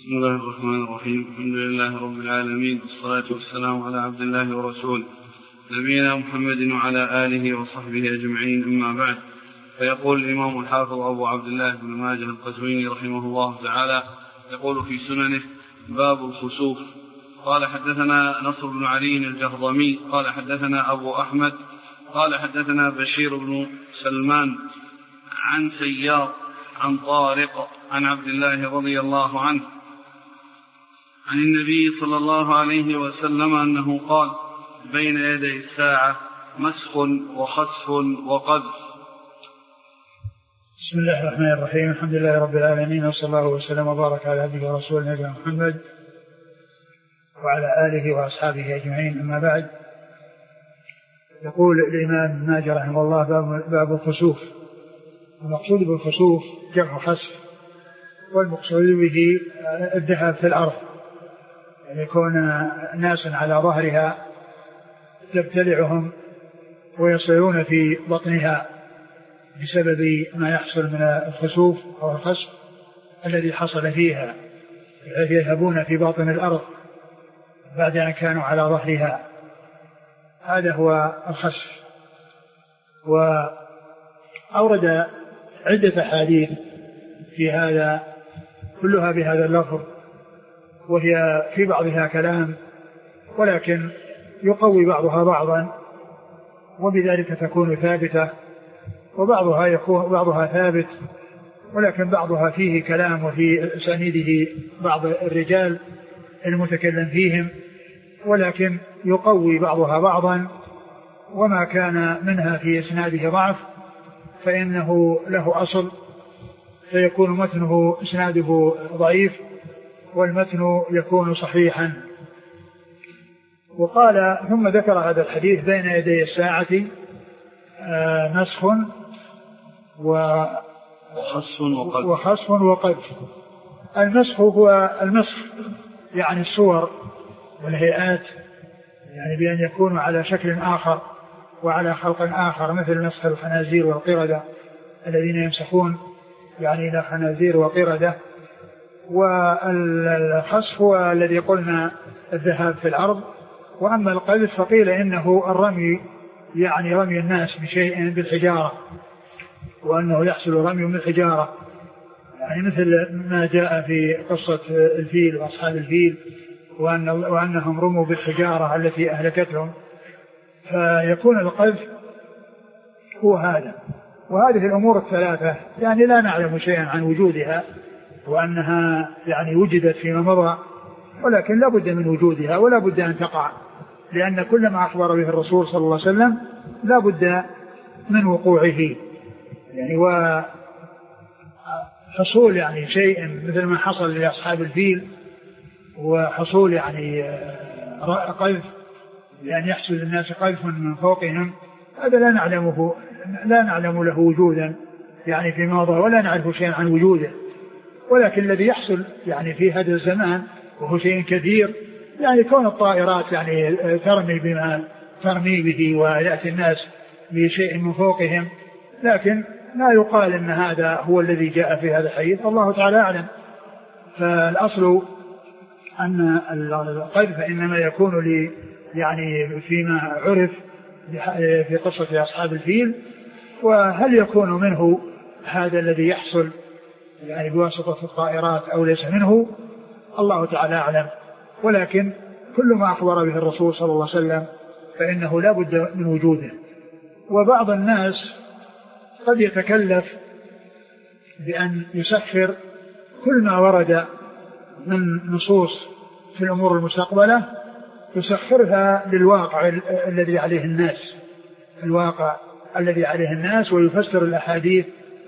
بسم الله الرحمن الرحيم. الحمد لله رب العالمين، والصلاة والسلام على عبد الله ورسوله نبينا محمد وعلى آله وصحبه أجمعين، أما بعد. فيقول الإمام الحافظ أبو عبد الله بن ماجه القزويني رحمه الله تعالى يقول في سننه: باب الخسوف. قال حدثنا نصر بن علي الجهضمي قال حدثنا أبو أحمد قال حدثنا بشير بن سلمان عن سيار عن طارق عن عبد الله رضي الله عنه عن النبي صلى الله عليه وسلم أنه قال: بين يدي الساعة مسخ وخسف وقذف. بسم الله الرحمن الرحيم. الحمد لله رب العالمين، وصلى الله وسلم وبارك على عبده ورسوله نبينا محمد وعلى آله وأصحابه أجمعين، أما بعد. يقول الإمام ابن ماجه رحمه الله: باب الخسوف. المقصود بالخسوف جمع خسف، والمقصود به الذهاب في الأرض، يعني يكون ناس على ظهرها تبتلعهم ويصيرون في بطنها بسبب ما يحصل من الخسوف أو الخسف الذي حصل فيها، يذهبون في باطن الأرض بعد أن كانوا على ظهرها. هذا هو الخسف. وأورد عدة أحاديث في هذا كلها بهذا اللفظ، وهي في بعضها كلام، ولكن يقوي بعضها بعضا، وبذلك تكون ثابتة، وبعضها يكون بعضها ثابت، ولكن بعضها فيه كلام وفي سنيده بعض الرجال المتكلم فيهم، ولكن يقوي بعضها بعضا. وما كان منها في إسناده ضعف فإنه له أصل، فيكون متنه إسناده ضعيف والمتن يكون صحيحا. وقال ثم ذكر هذا الحديث: بين يدي الساعة مسخ وخسف وقذف. المسخ هو المسخ، يعني الصور والهيئات، يعني بأن يكونوا على شكل آخر وعلى خلق آخر، مثل مسخ الخنازير والقردة الذين يمسخون يعني إلى خنازير وقردة. والخسف هو الذي قلنا الذهاب في الأرض. وأما القذف فقيل إنه الرمي، يعني رمي الناس بشيء بالحجارة، وأنه يحصل رمي من الحجارة، يعني مثل ما جاء في قصة الفيل وأصحاب الفيل، وأنهم رموا بالحجارة التي أهلكتهم. فيكون القذف هو هذا. وهذه الأمور الثلاثة يعني لا نعلم شيئا عن وجودها، وأنها يعني وجدت فيما مضى، ولكن لا بد من وجودها ولا بد أن تقع، لأن كل ما أخبر به الرسول صلى الله عليه وسلم لا بد من وقوعه. يعني وحصول يعني شيء مثل ما حصل لأصحاب الفيل، وحصول يعني قذف، يعني يحصل للناس قذف من فوقهم، هذا لا نعلم له وجودا يعني في ماضى، ولا نعرف شيئا عن وجوده. ولكن الذي يحصل يعني في هذا الزمان وهو شيء كثير، يعني كون الطائرات يعني ترمي بما ترمي به ويأتي الناس بشيء من فوقهم، لكن لا يقال أن هذا هو الذي جاء في هذا الحديث، الله تعالى أعلم. فالأصل أن القذف إنما يكون يعني فيما عرف في قصة أصحاب الفيل. وهل يكون منه هذا الذي يحصل يعني بواسطة الطائرات أو ليس منه، الله تعالى أعلم. ولكن كل ما أخبر به الرسول صلى الله عليه وسلم فإنه لا بد من وجوده. وبعض الناس قد يتكلف بأن يسخر كل ما ورد من نصوص في الأمور المستقبلة، يسخرها للواقع الذي عليه الناس، الواقع الذي عليه الناس، ويفسر الأحاديث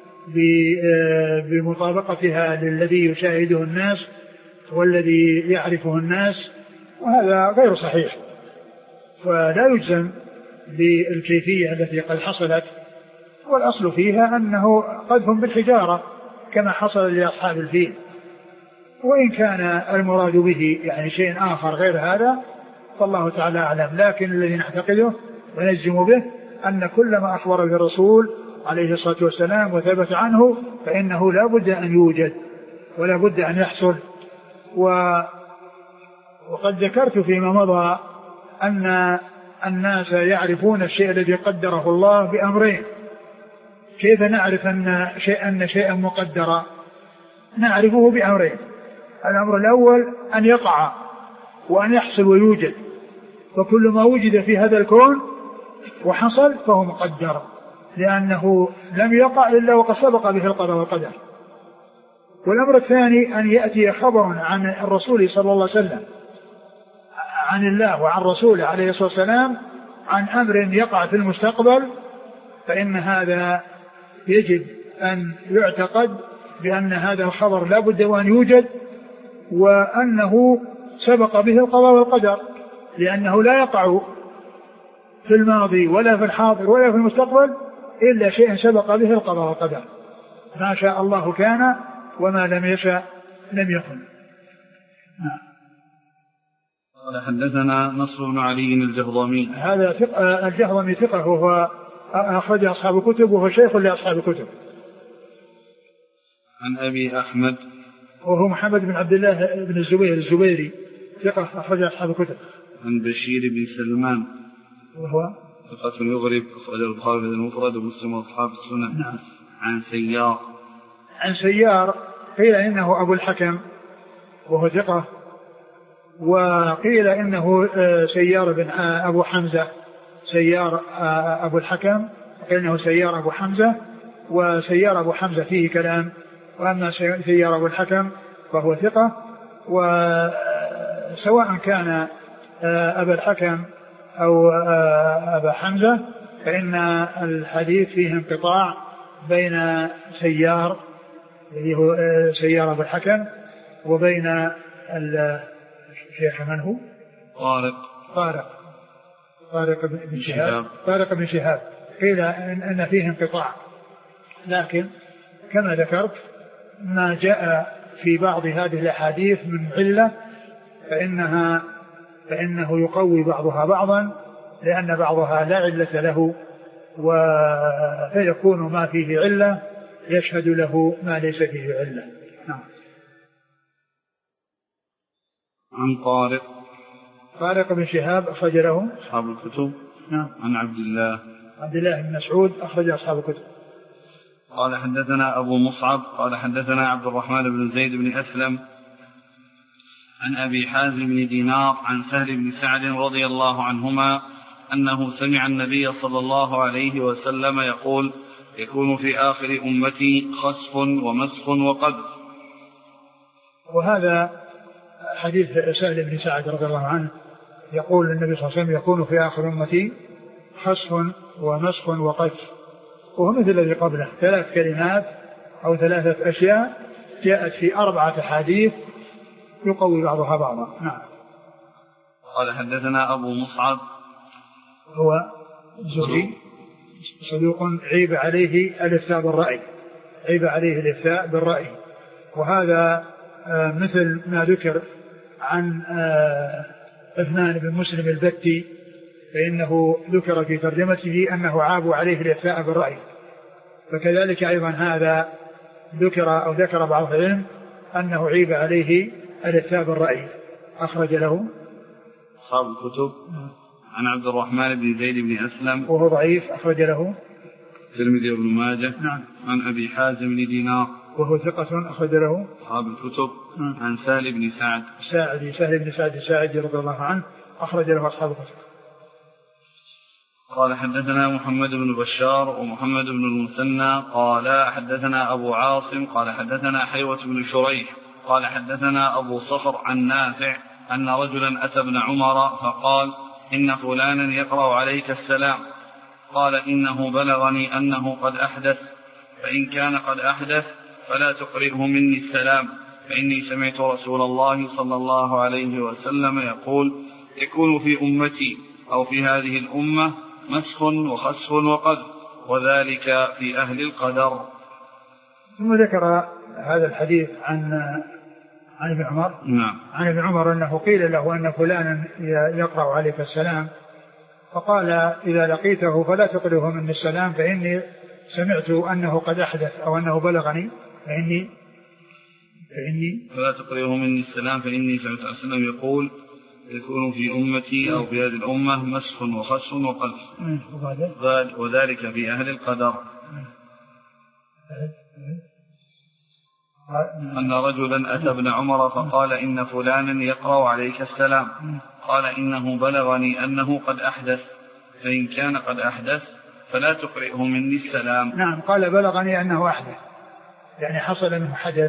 بمطابقتها للذي يشاهده الناس والذي يعرفه الناس، وهذا غير صحيح. ولا يجزم بالكيفية التي قد حصلت، والأصل فيها أنه قذف بالحجارة كما حصل لأصحاب الفيل. وإن كان المراد به يعني شيء آخر غير هذا فالله تعالى أعلم. لكن الذي نعتقده ونجزم به أن كل ما أخبر به الرسول عليه الصلاة والسلام وثبت عنه فإنه لا بد أن يوجد ولا بد أن يحصل، وقد ذكرت فيما مضى أن الناس يعرفون الشيء الذي قدره الله بأمرين. كيف نعرف أن شيئا مقدرا؟ نعرفه بأمرين. الأمر الأول أن يقع وأن يحصل ويوجد، فكل ما وجد في هذا الكون وحصل فهو مقدر، لأنه لم يقع إلا وقد سبق به القضاء والقدر. والأمر الثاني أن يأتي خبر عن الرسول صلى الله عليه وسلم عن الله وعن رسوله عليه الصلاة والسلام عن أمر يقع في المستقبل، فإن هذا يجب أن يعتقد بأن هذا الخبر لا بد وأن يوجد، وأنه سبق به القضاء والقدر، لأنه لا يقع في الماضي ولا في الحاضر ولا في المستقبل إلا شيء سبق به القضاء والقدر. ما شاء الله كان وما لم يشأ لم يكن. قال حدثنا نصر بن علي الجهضمي. هذا الجهضمي ثقة، وهو أخرج أصحاب الكتب، وهو شيخ لأصحاب الكتب. عن أبي أحمد وهو محمد بن عبد الله بن الزبيري ثقة أخرج أصحاب الكتب. عن بشير بن سلمان وهو ثقة يغرب أخرج البخاري المفرد ومسلم وأصحاب السنن. نعم. عن سيار قيل إنه أبو الحكم وهو ثقة، وقيل إنه سيار بن أبو حمزة، سيار أبو الحكم، قيل إنه سيار أبو حمزة، وسيار أبو حمزة فيه كلام، وأما سيار أبو الحكم فهو ثقة. وسواء كان أبا الحكم أو أبا حمزة فإن الحديث فيه انقطاع بين سيار الذي هو سيار أبو الحكم وبين الشيخ من هو طارق بن شهاب. قيل أن فيه انقطاع، لكن كما ذكرت ما جاء في بعض هذه الأحاديث من علة فإنه يقوي بعضها بعضا، لأن بعضها لا علة له، فيكون ما فيه علة يشهد له ما ليس فيه علة. نعم. عن طارق بن شهاب أخرج له أصحاب الكتب. نعم. عن عبد الله بن مسعود أخرج أصحاب الكتب. قال حدثنا أبو مصعب قال حدثنا عبد الرحمن بن زيد بن أسلم عن أبي حازم بن دينار عن سهل بن سعد رضي الله عنهما أنه سمع النبي صلى الله عليه وسلم يقول: يكون في آخر أمتي خسف ومسخ وقذف. وهذا حديث سهل بن سعد رضي الله عنه يقول النبي صلى الله عليه وسلم: يكون في آخر أمتي خسف ومسخ وقذف، وهو مثل الذي قبله، 3 كلمات أو 3 أشياء جاءت في 4 أحاديث يقوي بعضها بعضا. نعم. قال حدثنا أبو مصعب هو زهري صدوق عيب عليه الإفتاء بالرأي، وهذا مثل ما ذكر عن عثمان بن مسلم البتي، فإنه ذكر في ترجمته أنه عاب عليه الإفتاء بالرأي، فكذلك أيضا هذا ذكر بعض العلم أنه عيب عليه الإفتاء بالرأي. أخرج له أصحاب الكتب. عن عبد الرحمن بن زيد بن أسلم وهو ضعيف أخرج له الترمذي وابن ماجه. نعم. عن أبي حازم بن دينار وهو ثقة أخرج له أصحاب الكتب. عن سهل بن سعد الساعدي رضي الله عنه أخرج له أصحاب الكتب. قال حدثنا محمد بن بشار ومحمد بن المثنى قال حدثنا أبو عاصم قال حدثنا حيوة بن شريح قال حدثنا أبو صخر عن نافع أن رجلا أتى ابن عمر فقال: إن فلانا يقرأ عليك السلام. قال: إنه بلغني أنه قد أحدث، فإن كان قد أحدث فلا تقرئه مني السلام، فإني سمعت رسول الله صلى الله عليه وسلم يقول: يكون في أمتي أو في هذه الأمة مسخ وخسف وقذف، وذلك في أهل القدر. ثم ذكر هذا الحديث عن ابن عمر. نعم. عن ابن عمر أنه قيل له أن فلانا يقرأ عليك السلام، فقال: إذا لقيته فلا تقرئه مني السلام، فإني سمعت أنه قد أحدث، أو أنه بلغني فلا تقرئه مني السلام فإني سمعت رسول الله صلى الله عليه وسلم يقول يكون في أمتي أو في هذه الأمة مسخ وخسف وقذف وذلك في أهل القدر. أن رجلا أتى ابن عمر فقال إن فلانا يقرأ عليك السلام، قال إنه بلغني أنه قد أحدث، فإن كان قد أحدث فلا تقرئه مني السلام. نعم، قال بلغني أنه أحدث، يعني حصل منه حدث،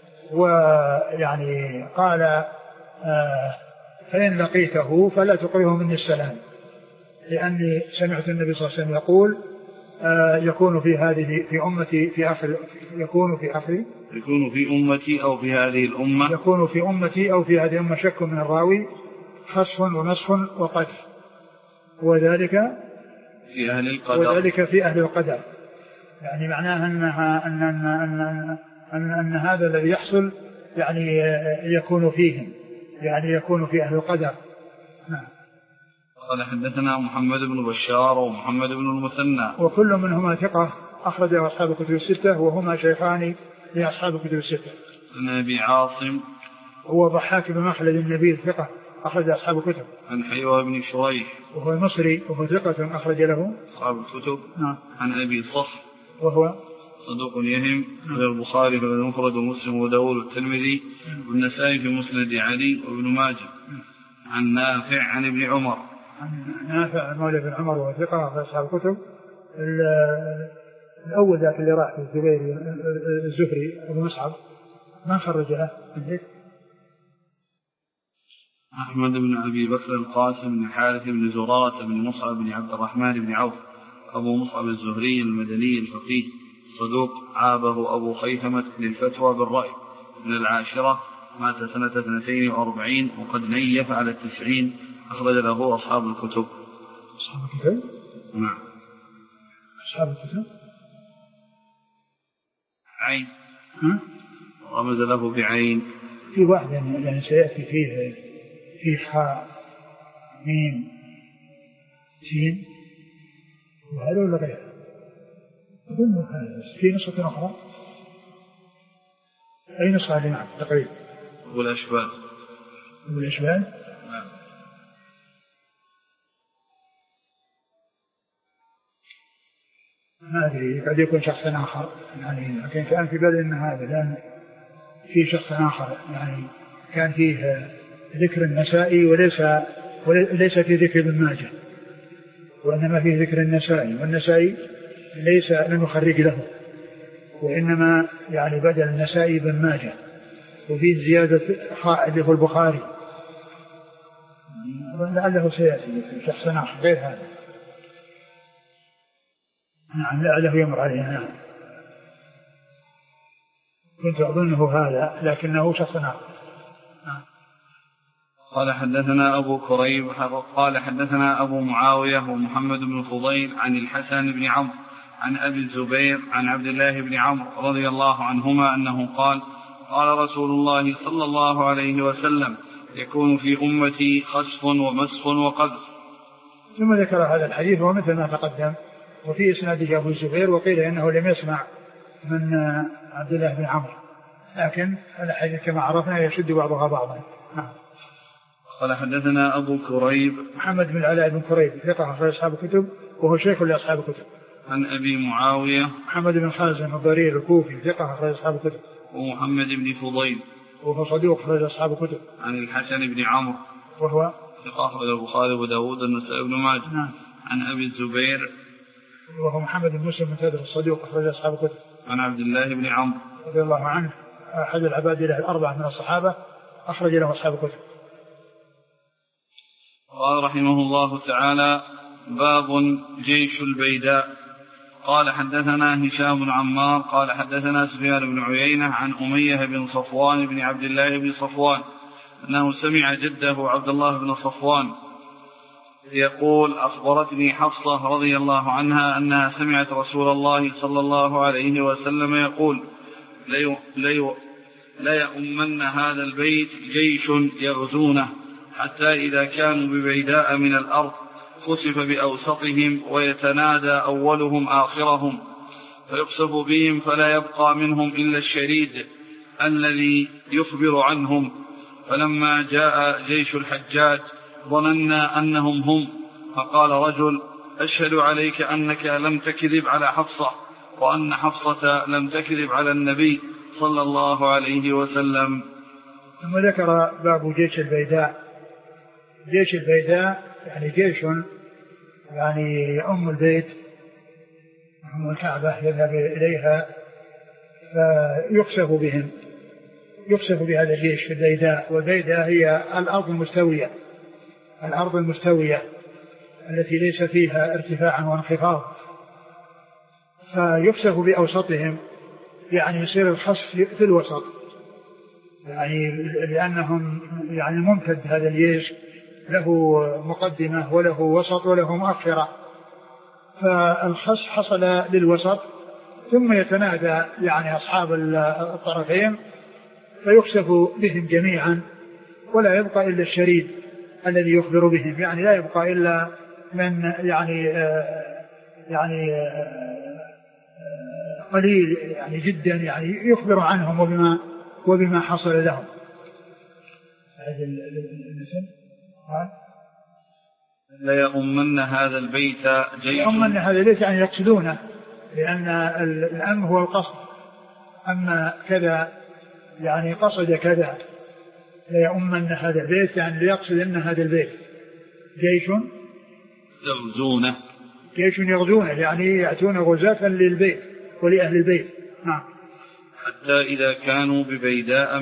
ويعني قال فإن لقيته فلا تقرئه مني السلام، لأني سمعت النبي صلى الله عليه وسلم يقول يكون في هذه في أمتي في آخر يكون في أمتي أو في هذه الأمة يكون في أمتي أو في هذه الأمة شك من الراوي خسف ومسخ وقذف، وذلك في أهل القدر. يعني معناها أن هذا الذي يحصل يعني يكون فيهم، يعني يكون في أهل القدر. نعم. قال حدثنا محمد بن بشار ومحمد بن المثنى وكل منهما ثقة أخرجه أصحاب الكتب الستة، وهما شيخان لأصحاب الكتب الستة. عن أبي عاصم هو ضحاك بن مخلد النبيل ثقة أخرج أصحاب الكتب. عن حيوة بن شريح وهو مصري وهو ثقة أخرج له أصحاب الكتب. نعم. عن أبي صخر وهو صدوق يهم في البخاري في المفرد ومسلم وداود والترمذي والنسائي في مسند علي وابن ماجه. عن نافع عن ابن عمر. نافع مولى بن عمر وهو ثقة في أصحاب الكتب. الأول ذاك اللي راح في الزهري أبو مصعب ما خرج له عندك؟ أحمد بن أبي بكر القاسم بن حارث بن زرارة بن مصعب بن عبد الرحمن بن عوف أبو مصعب الزهري المدني الفقيه صدوق، عابه أبو خيثمة للفتوى بالرأي، من العاشرة، مات سنة 42 وقد نيف على 90، أخرج له أصحاب الكتب. أصحاب الكتب؟ نعم. أصحاب الكتب؟ عين. رمز له بعين. في واحد يعني سيأتي فيه حاء ميم سين وهذا ولا غيره؟ أظن في نسخة أخرى. أي نسخة هذه؟ نعم تقريبا. والأشبال. نعم. ما أدري قد يكون شخص آخر يعني، لكن كان في بالي أن هذا، لأن في شخص آخر يعني كان فيه ذكر النسائي وليس في ذكر ابن ماجه، وإنما فيه ذكر النسائي، والنسائي ليس لم يخرج له، وإنما يعني بدل النسائي بن ماجه، وفيه زيادة خائد في البخاري، لعله سيأتي شخص آخر غير هذا. نعم لعله يمر عليه. نعم كنت أظنه هذا لكنه شخص آخر. قال حدثنا أبو كريب قال حدثنا أبو معاوية ومحمد بن فضيل عن الحسن بن عمرو عن أبي الزبير عن عبد الله بن عمرو رضي الله عنهما أنه قال قال رسول الله صلى الله عليه وسلم يكون في أمتي خسف ومسخ وقذف. ثم ذكر هذا الحديث ومثل ما تقدم، وفي إسناده أبو الزبير، وقيل إنه لم يسمع من عبد الله بن عمرو، لكن الحديث كما عرفنا يشد بعضها بعضا. قال حدثنا أبو كريب محمد بن العلاء بن كريب ثقة أخرج أصحاب الكتب وهو شيخ لأصحاب الكتب. عن أبي معاوية محمد بن خازم الضرير الكوفي ثقة أخرج أصحاب الكتب. ومحمد بن فضيل وهو صدوق أخرج أصحاب الكتب. عن الحسن بن عمرو وهو ثقة أخرج البخاري وداود والنسائي بن ماجه. نعم. عن أبي الزبير وهو محمد بن مسلم المنتدر الصدوق أخرج أصحاب الكتب. عن عبد الله بن عمرو رضي الله عنه أحد العباد له الأربعة من الصحابة أخرج له أصحاب الكتب. قال رحمه الله تعالى باب جيش البيداء. قال حدثنا هشام بن عمار قال حدثنا سفيان بن عيينة عن أمية بن صفوان بن عبد الله بن صفوان أنه سمع جده عبد الله بن صفوان يقول أخبرتني حفصة رضي الله عنها أنها سمعت رسول الله صلى الله عليه وسلم يقول لا يؤمن هذا البيت جيش يغزونه حتى إذا كانوا ببيداء من الأرض خسف بأوسطهم ويتنادى أولهم آخرهم فيقصف بهم فلا يبقى منهم إلا الشريد الذي يخبر عنهم. فلما جاء جيش الحجاج ظننا أنهم هم، فقال رجل: أشهد عليك أنك لم تكذب على حفصة، وأن حفصة لم تكذب على النبي صلى الله عليه وسلم. ثم ذكر باب جيش البيداء. جيش البيداء يعني جيش يعني أم البيت أم الكعبة يذهب إليها فيخسف بهم، يخسف بهذا الجيش في البيداء. والبيداء هي الأرض المستوية التي ليس فيها ارتفاع وانخفاض، فيخسف بأوسطهم، يعني يصير الخسف في الوسط، يعني لأنهم يعني ممتد هذا الجيش، له مقدمة وله وسط وله مؤخرة، فالخسف حصل للوسط، ثم يتنادى يعني أصحاب الطرفين فيخسف بهم جميعا، ولا يبقى إلا الشريد الذي يخبر بهم، يعني لا يبقى إلا من يعني قليل يعني جدا يعني يخبر عنهم وبما حصل لهم. لا يؤمن هذا البيت جيش. يؤمن هذا البيت يعني يقصدونه، لأن الأم هو القصد، أما كذا يعني قصد كذا. لا يؤمن هذا البيت يعني ليقصد أن هذا البيت جيش يغزونه يعني يأتون غزاة للبيت ولأهل البيت. نعم. حتى إذا كانوا ببيداء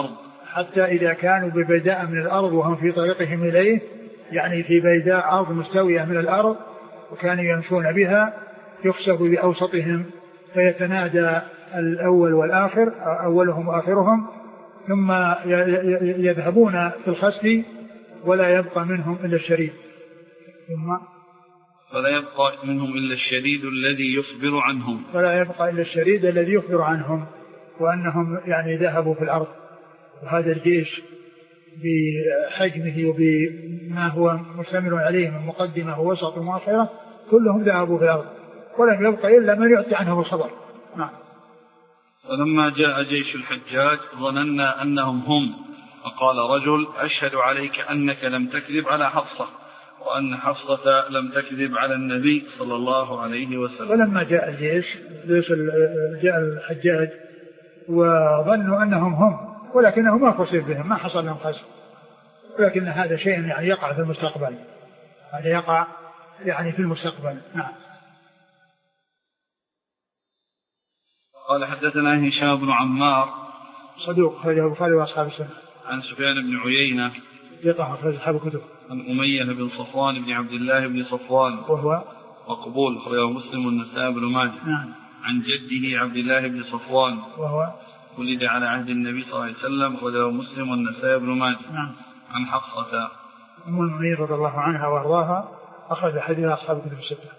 من الأرض وهم في طريقهم إليه، يعني في بيداء أرض مستوية من الأرض وكانوا يمشون بها، يخسف بأوسطهم فيتنادى الأول والآخر، أولهم وآخرهم، ثم يذهبون في الخسف ولا يبقى منهم إلا الشريد. فلا يبقى منهم إلا الشريد الذي يخبر عنهم وأنهم يعني ذهبوا في الأرض. وهذا الجيش بحجمه وبما هو مشتمل عليه من مقدمة ووسط ومؤخرة كلهم ذهبوا في الأرض، ولم يبقى إلا من يأتي عنه الخبر. نعم. فلما جاء جيش الحجاج ظننا أنهم هم، فقال رجل: أشهد عليك أنك لم تكذب على حفصة، وأن حفصة لم تكذب على النبي صلى الله عليه وسلم. ولما جاء الجيش جاء الحجاج وظنوا أنهم هم، ولكنه ما خسف بهم، ما حصل لهم خسف، ولكن هذا شيء يعني يقع في المستقبل، هذا يقع يعني في المستقبل. نعم. قال: حدثنا هشام بن عمار صدوق أخرجه البخاري وأصحاب السنة. عن سفيان بن عيينة ثقة أخرج أصحاب الكتب. عن أمية بن صفوان بن عبد الله بن صفوان وهو مقبول أخرجه مسلم والنسائي بن ماجه. نعم. عن جده عبد الله بن صفوان وهو ولد على عهد النبي صلى الله عليه وسلم أخرجه مسلم والنسائي بن ماجه. نعم. عن حفصة أم المؤمنين رضي الله عنها وأرضاها أخرج حديث أصحاب الكتب الستة.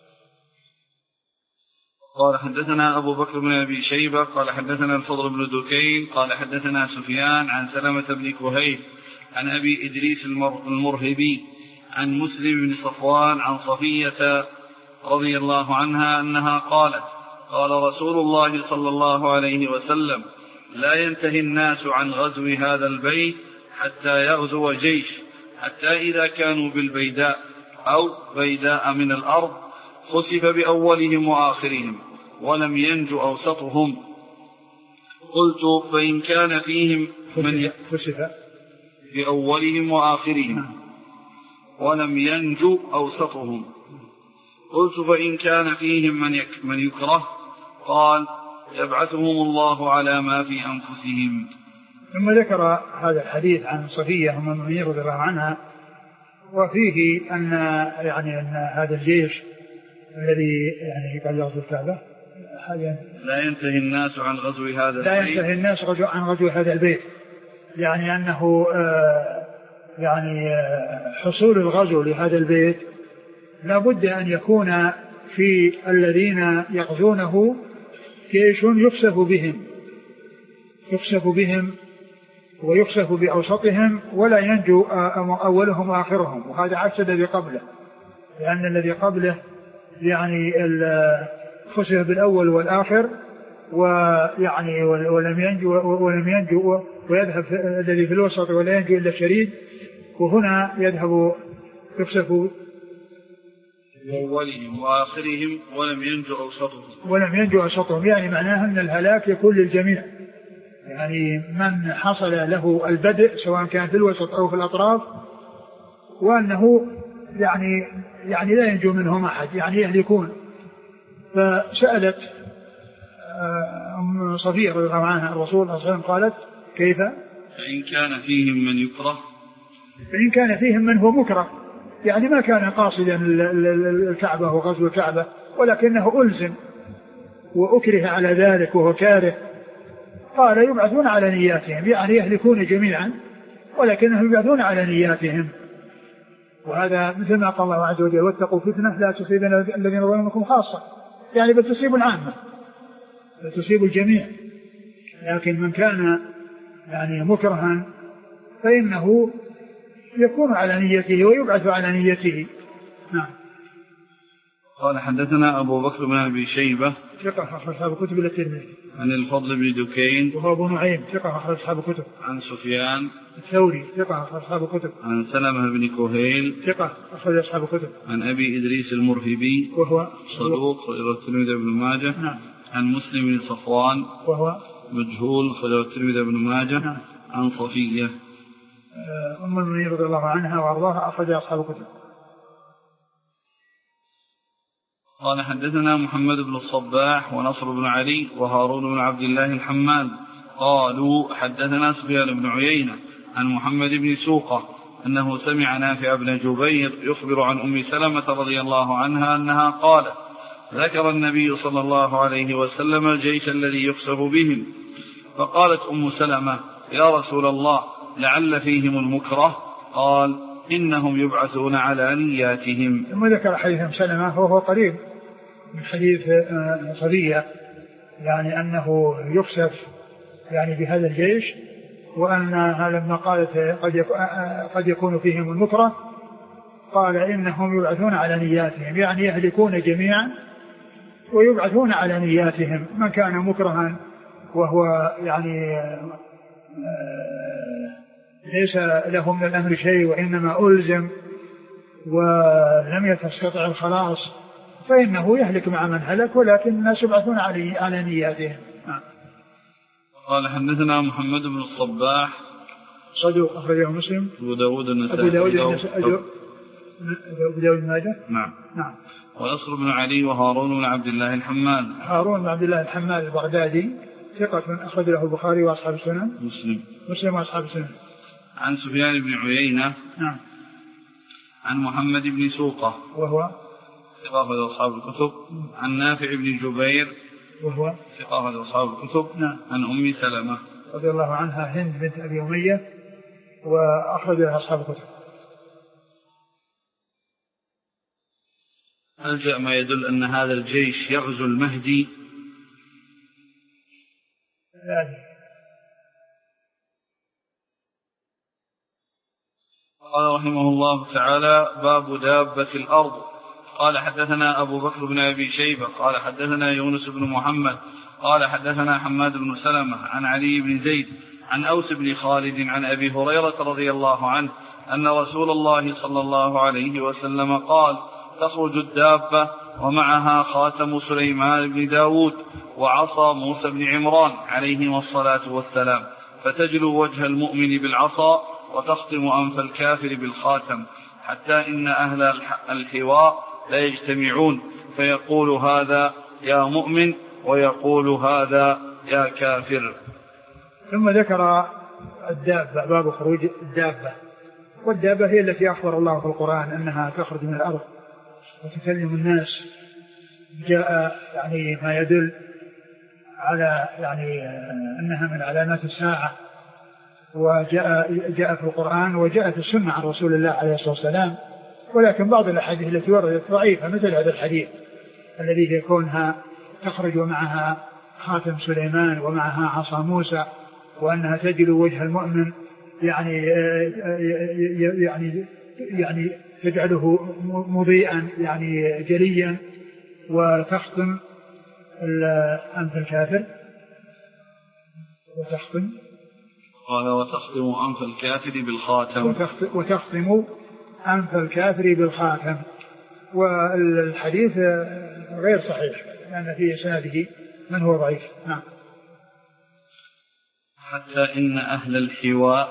قال: حدثنا أبو بكر بن أبي شيبة قال حدثنا الفضل بن دكين قال حدثنا سفيان عن سلمة بن كهيل عن أبي إدريس المرهبي عن مسلم بن صفوان عن صفية رضي الله عنها أنها قالت: قال رسول الله صلى الله عليه وسلم: لا ينتهي الناس عن غزو هذا البيت حتى يغزو جيش، حتى إذا كانوا بالبيداء أو بيداء من الأرض خسف بأولهم وآخرهم ولم ينج أوسطهم. قلت: فإن كان فيهم من خسف بأولهم وآخرهم ولم ينج أوسطهم. قلت: فإن كان فيهم من يكره؟ قال: يبعثهم الله على ما في أنفسهم. ثم ذكر هذا الحديث عن صفية أم المؤمنين رضي الله عنها، وفيه أن هذا الجيش الذي يعني قال يغزو الكعبة لا ينتهي الناس عن غزو هذا البيت، لا ينتهي الناس عن غزو هذا البيت، يعني أنه حصول الغزو لهذا البيت لا بد أن يكون في الذين يغزونه جيش يخسف بهم ويخسف بأوسطهم ولا ينجو أولهم وآخرهم، وهذا عكس الذي قبله، لأن الذي قبله يعني خسف بالأول والآخر ويعني ولم ينجو ويذهب الذي في الوسط ولا ينجو إلا الشريد، وهنا يذهب يخسف أولهم وآخرهم ولم ينجو أوسطهم، يعني معناها أن الهلاك يكون للجميع، يعني من حصل له البدء سواء كان في الوسط أو في الأطراف، وأنه يعني لا ينجو منهم أحد، يعني يهلكون. فسألت أم صفية رضي الله عنها الرسول صلى الله عليه وسلم قالت كيف؟ فإن كان فيهم من يكره، فإن كان فيهم من هو مكره، يعني ما كان قاصدا الكعبة وغزو الكعبة، ولكنه ألزم وأكره على ذلك وهو كاره، قال يبعثون على نياتهم، يعني يهلكون جميعا ولكنهم يبعثون على نياتهم. وهذا مثل ما قال الله عز وجل واتقوا فتنة لا تصيبن الذين ظلموا منكم خاصة، يعني بل تصيب العامة، بل تصيب الجميع. لكن من كان يعني مكرها فإنه يكون على نيته ويبعث على نيته. نعم. قال حدثنا أبو بكر بن أبي شيبة ثقة أخرج أصحاب الكتب إلا الترمذي. عن الفضل بن دكين وهو أبو نعيم ثقة أخرج أصحاب الكتب. عن سفيان الثوري ثقة أخرج أصحاب الكتب. عن سلمة بن كهيل ثقة أخرج أصحاب الكتب. عن أبي إدريس المرهبي وهو صدوق خرج الترمذي بن ماجه. نعم. عن مسلم بن صفوان وهو مجهول خرج الترمذي بن ماجه. نعم. عن صفية أم المؤمنين رضي الله عنها وأرضاها أخرج أصحاب الكتب. قال حدثنا محمد بن الصباح ونصر بن علي وهارون بن عبد الله الحمال قالوا حدثنا سفيان بن عيينة عن محمد بن سوقة أنه سمع نافع بن جبير يخبر عن أم سلمة رضي الله عنها أنها قالت ذكر النبي صلى الله عليه وسلم الجيش الذي يخسف بهم، فقالت أم سلمة يا رسول الله لعل فيهم المكره، قال إنهم يبعثون على نياتهم. ثم ذكر حديث أم سلمة وهو قريب من حديث صفية، يعني أنه يخسف يعني بهذا الجيش، وأنها لما قالت قد يكون فيهم المكره قال إنهم يبعثون على نياتهم، يعني يهلكون جميعا ويبعثون على نياتهم. من كان مكرها وهو يعني ليس له من الأمر شيء وإنما ألزم ولم يستطع الخلاص فإنه يهلك مع من هلك، ولكن الناس يبعثون على نياتهم. قال حدثنا محمد بن الصباح صدوق أخرجه مسلم أبو داود الماجه. نعم. ونصر بن علي وهارون بن عبد الله الحمال. هارون بن عبد الله الحمال البغدادي ثقة أخرج له البخاري وأصحاب السنن. مسلم وأصحاب السنن. عن سفيان بن عيينة. نعم. عن محمد بن سوقة وهو ثقة أصحاب الكتب. عن نافع بن جبير وهو ثقة أصحاب الكتب. نعم. عن أم سلمة رضي الله عنها هند بنت أبي أمية وأخرج لها أصحاب الكتب. هل جاء ما يدل أن هذا الجيش يغزو المهدي؟ قال رحمه الله تعالى باب دابة الأرض. قال حدثنا أبو بكر بن أبي شيبة قال حدثنا يونس بن محمد قال حدثنا حماد بن سلمة عن علي بن زيد عن أوس بن خالد عن أبي هريرة رضي الله عنه أن رسول الله صلى الله عليه وسلم قال تخرج الدابة ومعها خاتم سليمان بن داود وعصا موسى بن عمران عليهما الصلاة والسلام، فتجلو وجه المؤمن بالعصا وتخطم أنف الكافر بالخاتم، حتى إن أهل الحواء لا يجتمعون فيقول هذا يا مؤمن ويقول هذا يا كافر. ثم ذكر الدابة، باب خروج الدابة. والدابة هي التي أخبر الله في القرآن أنها تخرج من الأرض وتكلم الناس. جاء يعني ما يدل على يعني أنها من علامات الساعة، وجاء في القرآن وجاء في السنة عن رسول الله عليه الصلاة والسلام. ولكن بعض الأحاديث التي وردت ضعيفة مثل هذا الحديث الذي يكونها تخرج ومعها خاتم سليمان ومعها عصا موسى، وأنها تجلو وجه المؤمن يعني تجعله مضيئا يعني جليا، وتخطم أنف الكافر. وتختم. قال وتختم أنف الكافر بالخاتم. وتختم أنف الكافر بالخاتم. والحديث غير صحيح لأن في إسناده من هو ضعيف. نعم. حتى إن أهل الحواء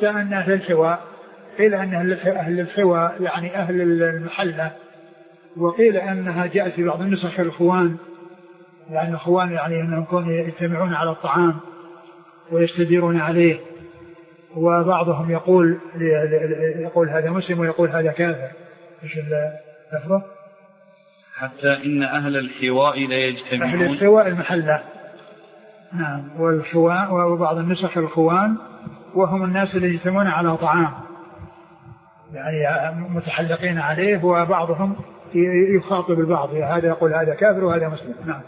قيل أن أهل الحواء يعني أهل المحلة، وقيل أنها جاءت في بعض النسخ الخوان، يعني الخوان يعني أنهم يكونوا يجتمعون على الطعام ويستديرون عليه، وبعضهم يقول هذا مسلم ويقول هذا كافر. ايش اللفظة؟ حتى إن أهل الحواء لا يجتمعون. أهل الحواء المحلة. نعم. والخوان وبعض النسخ الخوان وهم الناس اللي يجتمعون على طعام يعني متحلقين عليه، وبعضهم يخاطب البعض، هذا يقول هذا كافر وهذا مسلم. نعم.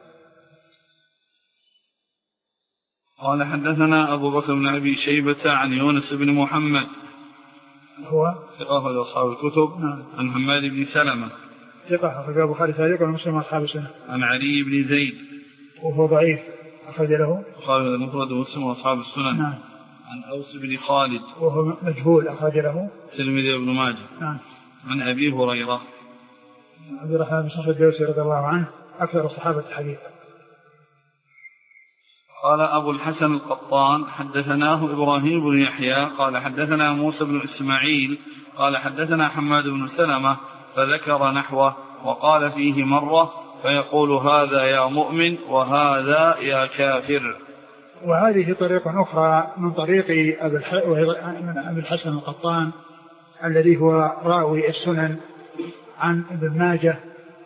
قال حدثنا أبو بكر بن أبي شيبة عن يونس بن محمد هو ثقة أصحاب الكتب. نعم. عن حماد بن سلمة ثقة أخرج البخاري تعليقا ومسلم وأصحاب السنة. عن علي بن زيد وهو ضعيف أخرج له البخاري المفرد ومسلم وأصحاب السنن. نعم. عن أوس بن خالد وهو مجهول أخرج له الترمذي وابن ماجه. نعم. عن أبي هريرة عبد الرحمن بن صخر الدوسي رضي الله عنه أكثر الصحابة حديثا. قال أبو الحسن القطان حدثناه إبراهيم بن يحيى قال حدثنا موسى بن إسماعيل قال حدثنا حماد بن سلمة فذكر نحوه وقال فيه مرة فيقول هذا يا مؤمن وهذا يا كافر. وهذه طريق أخرى من طريق أبي الحسن القطان الذي هو راوي السنن عن ابن ماجه،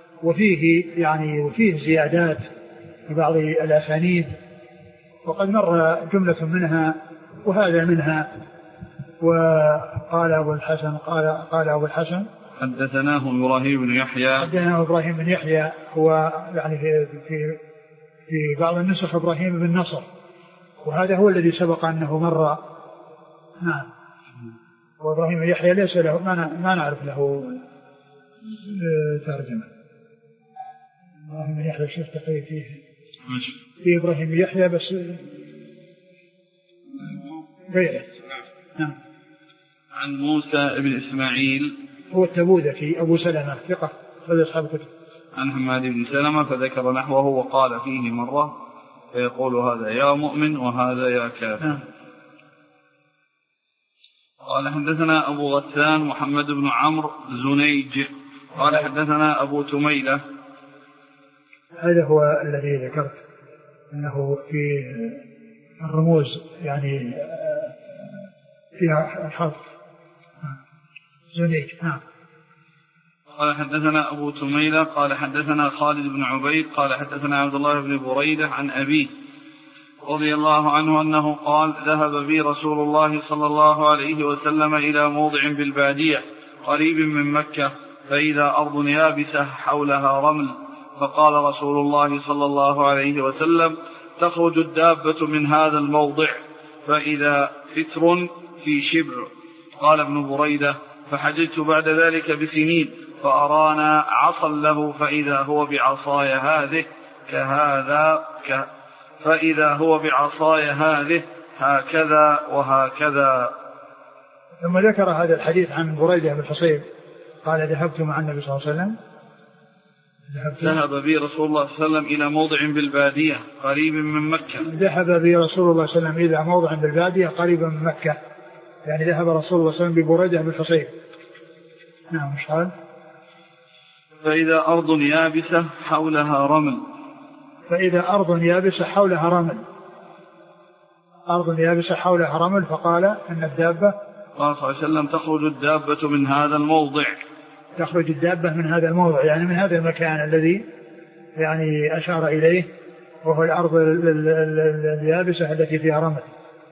وفيه زيادات في بعض الأسانيد، وقد مر جملة منها وهذا منها. وقال أبو الحسن حدثناه إبراهيم بن يحيى هو يعني في بعض النسخ إبراهيم بن نصر، وهذا هو الذي سبق أنه مر. نعم. وإبراهيم بن يحيى ليس له ما نعرف له ترجمة. إبراهيم بن يحيى شوف تقريب في إبراهيم بن يحيى بس غيره. نعم. عن موسى بن إسماعيل هو التبوذكي أبو سلمة ثقة أخرج أصحاب الكتب. عن حماد بن سلمة فذكر نحوه وقال فيه مرة فيقول هذا يا مؤمن وهذا يا كافر. نعم. قال حدثنا أبو غسان محمد بن عمرو زنيج قال حدثنا أبو تميلة. هذا هو الذي ذكرت أنه في الرموز يعني فيها حرف زنيج. نعم. قال حدثنا أبو تميلة قال حدثنا خالد بن عبيد قال حدثنا عبد الله بن بريدة عن أبيه رضي الله عنه أنه قال ذهب بي رسول الله صلى الله عليه وسلم إلى موضع بالبادية قريب من مكة فإذا أرض يابسة حولها رمل، فقال رسول الله صلى الله عليه وسلم تخرج الدابة من هذا الموضع فإذا فتر في شبر. قال ابن بريدة فحججت بعد ذلك بسنين فأرانا عصا له فإذا هو بعصاي هذه هكذا وهكذا. ثم ذكر هذا الحديث عن بريدة بن الحصيب قال ذهبت مع النبي صلى الله عليه وسلم ذهب بي رسول الله صلى الله عليه وسلم إلى موضع بالبادية قريب من مكة. ذهب بي رسول الله صلى الله عليه وسلم إلى موضع بالبادية قريبا من مكة، يعني ذهب رسول الله صلى الله عليه وسلم ببريدة بن الحصيب. نعم. مش قال فإذا أرض يابسة حولها رمل. فإذا أرض يابسة حولها رمل. أرض يابسة حولها رمل. فقال أن الدابة قال صلى الله عليه وسلم تخرج الدابة من هذا الموضع. تخرج الدابة من هذا الموضع يعني من هذا المكان الذي يعني أشار إليه وهو الأرض اليابسة التي فيها رمل.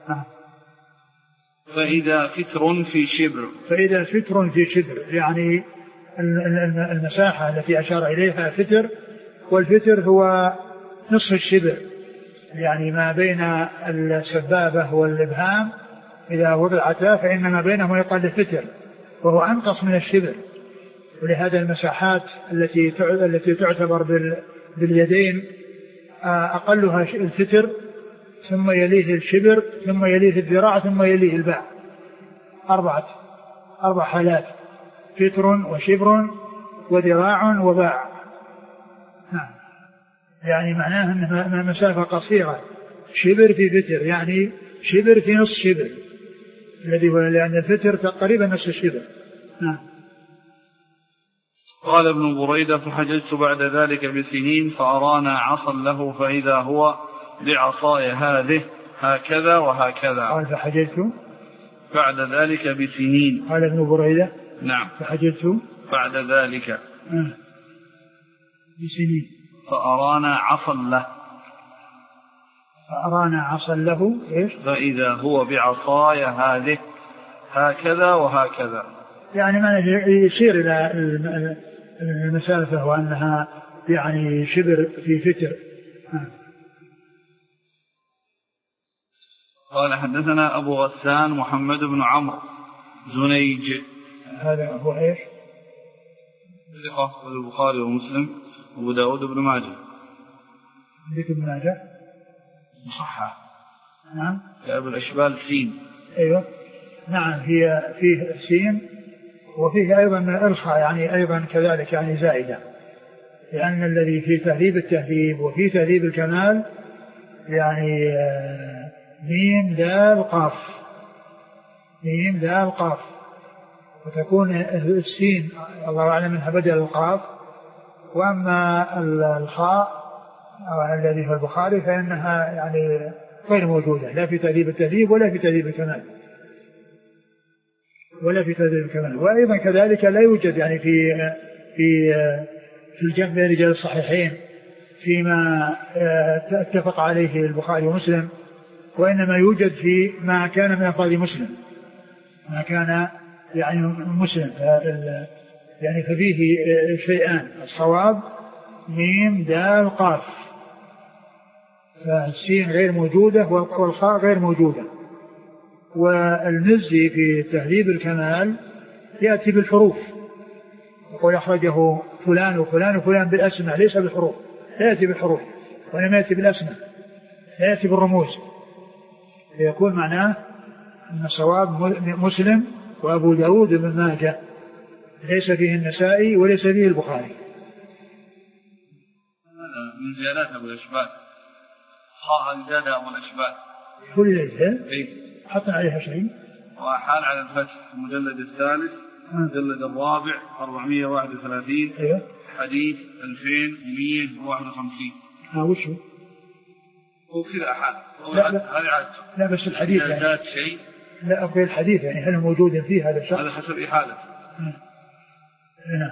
فإذا فتر في شبر. فإذا فتر في شبر يعني المساحة التي أشار إليها فتر، والفتر هو نصف الشبر يعني ما بين السبابة والإبهام إذا وضعتا فإن ما بينهما يقال الفتر، وهو أنقص من الشبر. ولهذا المساحات التي تعتبر باليدين أقلها الفتر ثم يليه الشبر ثم يليه الذراع ثم يليه الباع، أربع حالات: فتر وشبر وذراع وباع. نعم. يعني معناه أنها مسافة قصيرة، شبر في فتر، يعني شبر في نصف شبر، الذي هو لأن الفتر تقريبا نصف الشبر. نعم. قال ابن بريدة: فحججت بعد ذلك بسنين فأرانا عصا له فإذا هو بعصاي هذه هكذا وهكذا. قال فحججت بعد ذلك بسنين. قال ابن بريدة: نعم. فحججت بعد ذلك بسنين فأرانا عصا له. فأرانا عصا له إيش؟ فإذا هو بعصاي هذه هكذا وهكذا. يعني ما يشير إلى المسافة وأنها يعني شبر في فتر. قال حدثنا أبو غسان محمد بن عمرو زنيج. هذا هو إيش؟ ثقة البخاري ومسلم وأبو داود بن ماجه. ذكر ابن ماجه صحة. نعم. كأبو الأشبال سين. أيوة نعم. فيه سين وفيه أيضا إرخاء، يعني أيضا كذلك يعني زائدة، لأن الذي في تهذيب التهذيب وفي تهذيب الكمال يعني ميم دال قاف، ميم دال قاف، وتكون السين الله أعلم منها بدل القاف، وأما الخاء الذي في البخاري فإنها يعني غير موجودة لا في تهذيب التهذيب ولا في تهذيب الكمال وأيضا كذلك لا يوجد يعني في الجمع بين رجال الصحيحين فيما اتفق عليه البخاري ومسلم، وإنما يوجد في ما كان من أفراد مسلم، ما كان يعني مسلم، يعني ففيه شيئان: الصواب ميم دال قاف، فالسين غير موجودة والخاء غير موجودة. والمزي في تهذيب الكمال يأتي بالحروف، يقول أخرجه فلان وفلان وفلان بالأسماء، ليس بالحروف، لا يأتي بالحروف وإنما يأتي بالأسماء، لا يأتي بالرموز، فيكون معناه أن صواب مسلم وأبو داود بن ماجه، ليس فيه النسائي وليس فيه البخاري. من زيادات أبو الأشبال، خاء زيادة أبو الأشبال كل ليس حطنا عليها شيء، وحال على الفتح المجلد الثالث المجلد الرابع 431. أيوة. حديث 2151. وشو هو كذا أحد. لا بس الحديث يعني ذات شيء. لا أقول الحديث يعني هل موجود فيه هذا الشخص؟ هذا حسب إحالة. نعم.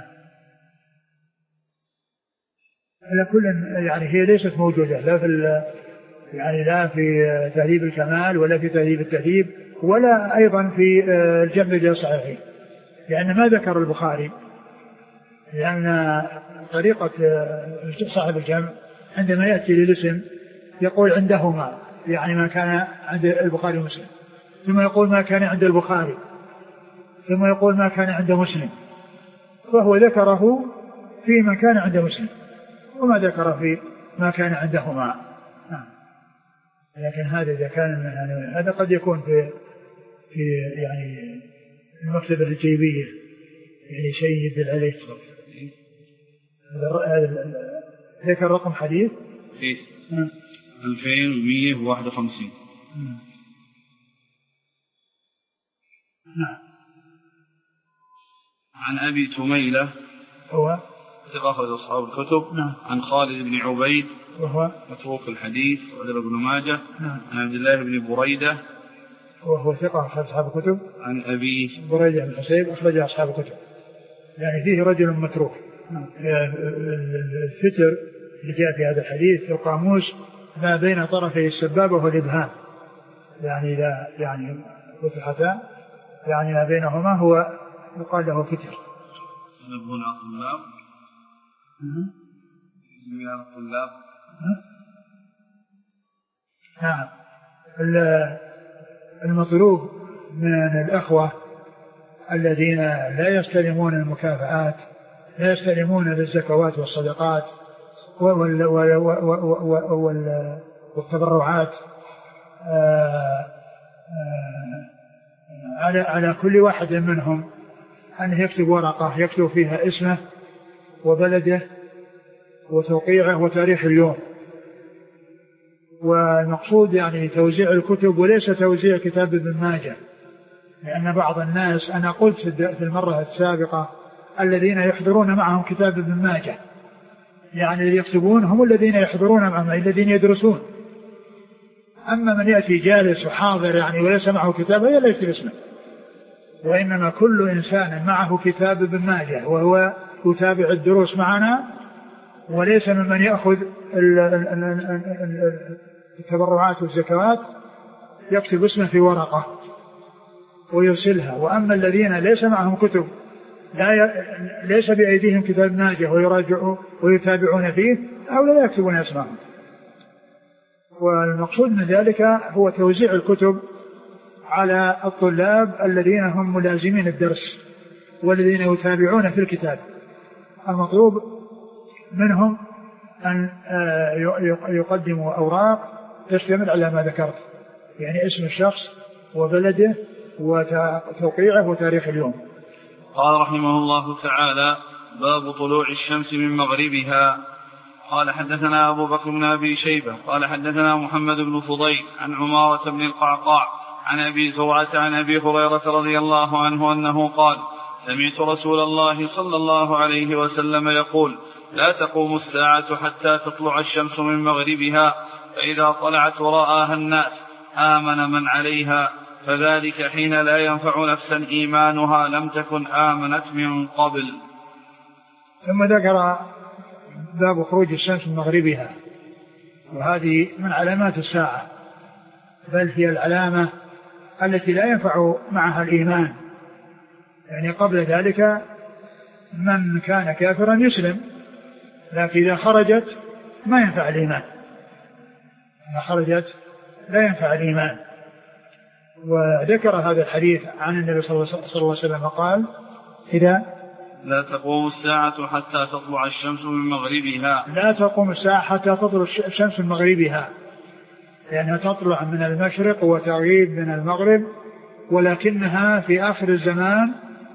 على كل يعني هي ليست موجودة لا في يعني لا في تهذيب الكمال ولا في تهذيب التهذيب ولا أيضا في الجمع بين الصحيحين، لأن ما ذكر البخاري، لأن طريقة صاحب الجمع عندما يأتي للاسم يقول عندهما، يعني ما كان عند البخاري ومسلم، ثم يقول ما كان عند البخاري، ثم يقول ما كان عند مسلم، فهو ذكره فيما كان عند مسلم وما ذكر في ما كان عندهما. لكن هذا إذا كان يعني هذا قد يكون في يعني المكتبة الجيبية، يعني شيء يدل عليه. هذا ذكر رقم حديث 2151. نعم. عن أبي تميلة هو ثقة أصحاب الكتب. نعم. عن خالد بن عبيد وهو متروك الحديث وعدل ابن ماجه. نعم. عن عبد الله بن بريدة وهو ثقة أصحاب الكتب. عن أبي بريدة بن حسيب أخرج أصحاب الكتب، يعني فيه رجل متروك. الفتر اللي جاء في هذا الحديث في القاموس ما بين طرفي السبابة والإبهام، يعني لا يعني فتحتان، يعني ما بينهما هو يقال له فتر. يسمون الطلاب يسمون الطلاب. نعم. المطلوب من الأخوة الذين لا يستلمون المكافآت، لا يستلمون الزكوات والصدقات والتبرعات، على كل واحد منهم أن يكتب ورقة يكتب فيها اسمه وبلده وتوقيعه وتاريخ اليوم. والمقصود يعني توزيع الكتب وليس توزيع كتاب ابن ماجه، لأن بعض الناس أنا قلت في المرة السابقة الذين يحضرون معهم كتاب ابن ماجه، يعني اللي يكتبون هم الذين يحضرون معهم الذين يدرسون، أما من يأتي جالس وحاضر يعني وليس معه كتاب هي لا يكتب اسمه. وإنما كل إنسان معه كتاب ابن ماجه وهو يتابع الدروس معنا وليس ممن يأخذ التبرعات والزكوات يكتب اسمه في ورقة ويرسلها. وأما الذين ليس معهم كتب ليس بأيديهم كتاب ماجه ويراجعوا ويتابعون فيه هؤلاء لا يكتبون اسمهم. والمقصود من ذلك هو توزيع الكتب على الطلاب الذين هم ملازمين الدرس والذين يتابعون في الكتاب. المطلوب منهم أن يقدموا أوراق تشتمل على ما ذكرت، يعني اسم الشخص وبلده وتوقيعه وتاريخ اليوم. قال رحمه الله تعالى: باب طلوع الشمس من مغربها. قال حدثنا أبو بكر بن أبي شيبة قال حدثنا محمد بن فضيل عن عمارة بن القعقاع عن أبي زرعة عن أبي هريرة رضي الله عنه أنه قال: سمعت رسول الله صلى الله عليه وسلم يقول: لا تقوم الساعة حتى تطلع الشمس من مغربها، فإذا طلعت ورآها الناس آمن من عليها، فذلك حين لا ينفع نفسا إيمانها لم تكن آمنت من قبل. ثم ذكر باب خروج الشمس من مغربها، وهذه من علامات الساعة، بل هي العلامة التي لا ينفع معها الإيمان. يعني قبل ذلك من كان كافرا يسلم، لكن إذا خرجت ما ينفع الإيمان، إذا خرجت لا ينفع الإيمان. وذكر هذا الحديث عن النبي صلى الله عليه وسلم قال: إذا لا تقوم الساعة حتى تطلع الشمس من مغربها. لا تقوم الساعة حتى تطلع الشمس من مغربها، لأنها تطلع من المشرق وتغيب من المغرب، ولكنها في آخر الزمان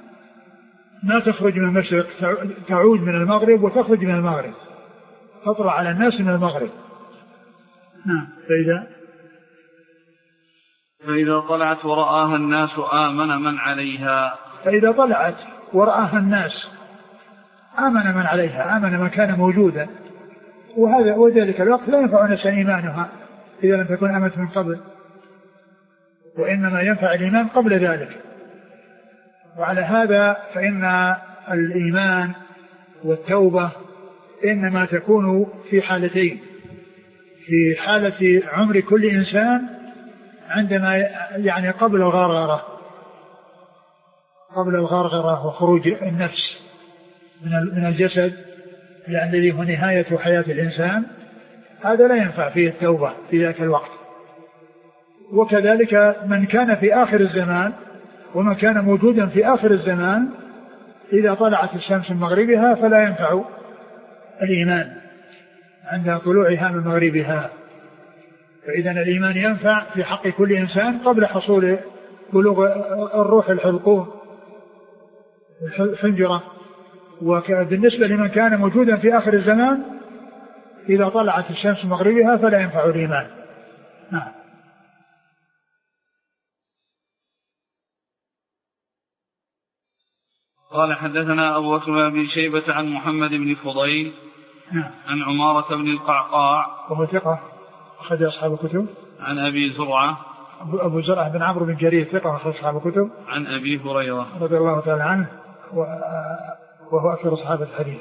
ما تخرج من المشرق، تعود من المغرب وتخرج من المغرب، تطلع على الناس من المغرب. نعم. فإذا طلعت ورآها الناس آمن من عليها. فإذا طلعت ورآها الناس آمن من عليها، آمن من كان موجودا، وذلك الوقت لا ينفع نفسا إيمانها إذا لم تكن آمنت من قبل، وإنما ينفع الإيمان قبل ذلك. وعلى هذا فإن الإيمان والتوبة إنما تكون في حالتين: في حالة عمر كل إنسان عندما يعني قبل الغرغرة وخروج النفس من الجسد، يعني الذي هو نهاية حياة الإنسان، هذا لا ينفع فيه التوبة في ذاك الوقت. وكذلك من كان في آخر الزمان ومن كان موجودا في آخر الزمان إذا طلعت الشمس من مغربها فلا ينفع الإيمان عند طلوعها من مغربها. فإذا الإيمان ينفع في حق كل إنسان قبل حصول بلوغ الروح الحلقوم الحنجرة. وبالنسبة لمن كان موجودا في آخر الزمان إذا طلعت الشمس من مغربها فلا ينفع الإيمان. نعم. قال حدثنا أبو بكر بن أبي شيبة عن محمد بن فضيل عن عمارة بن القعقاع وهو ثقة أخذ أصحاب الكتب. عن أبي زرعة أبو زرعة بن عمرو بن جرير ثقة أخذ أصحاب الكتب. عن أبي هريرة رضي الله تعالى عنه وهو أكثر أصحاب الحديث.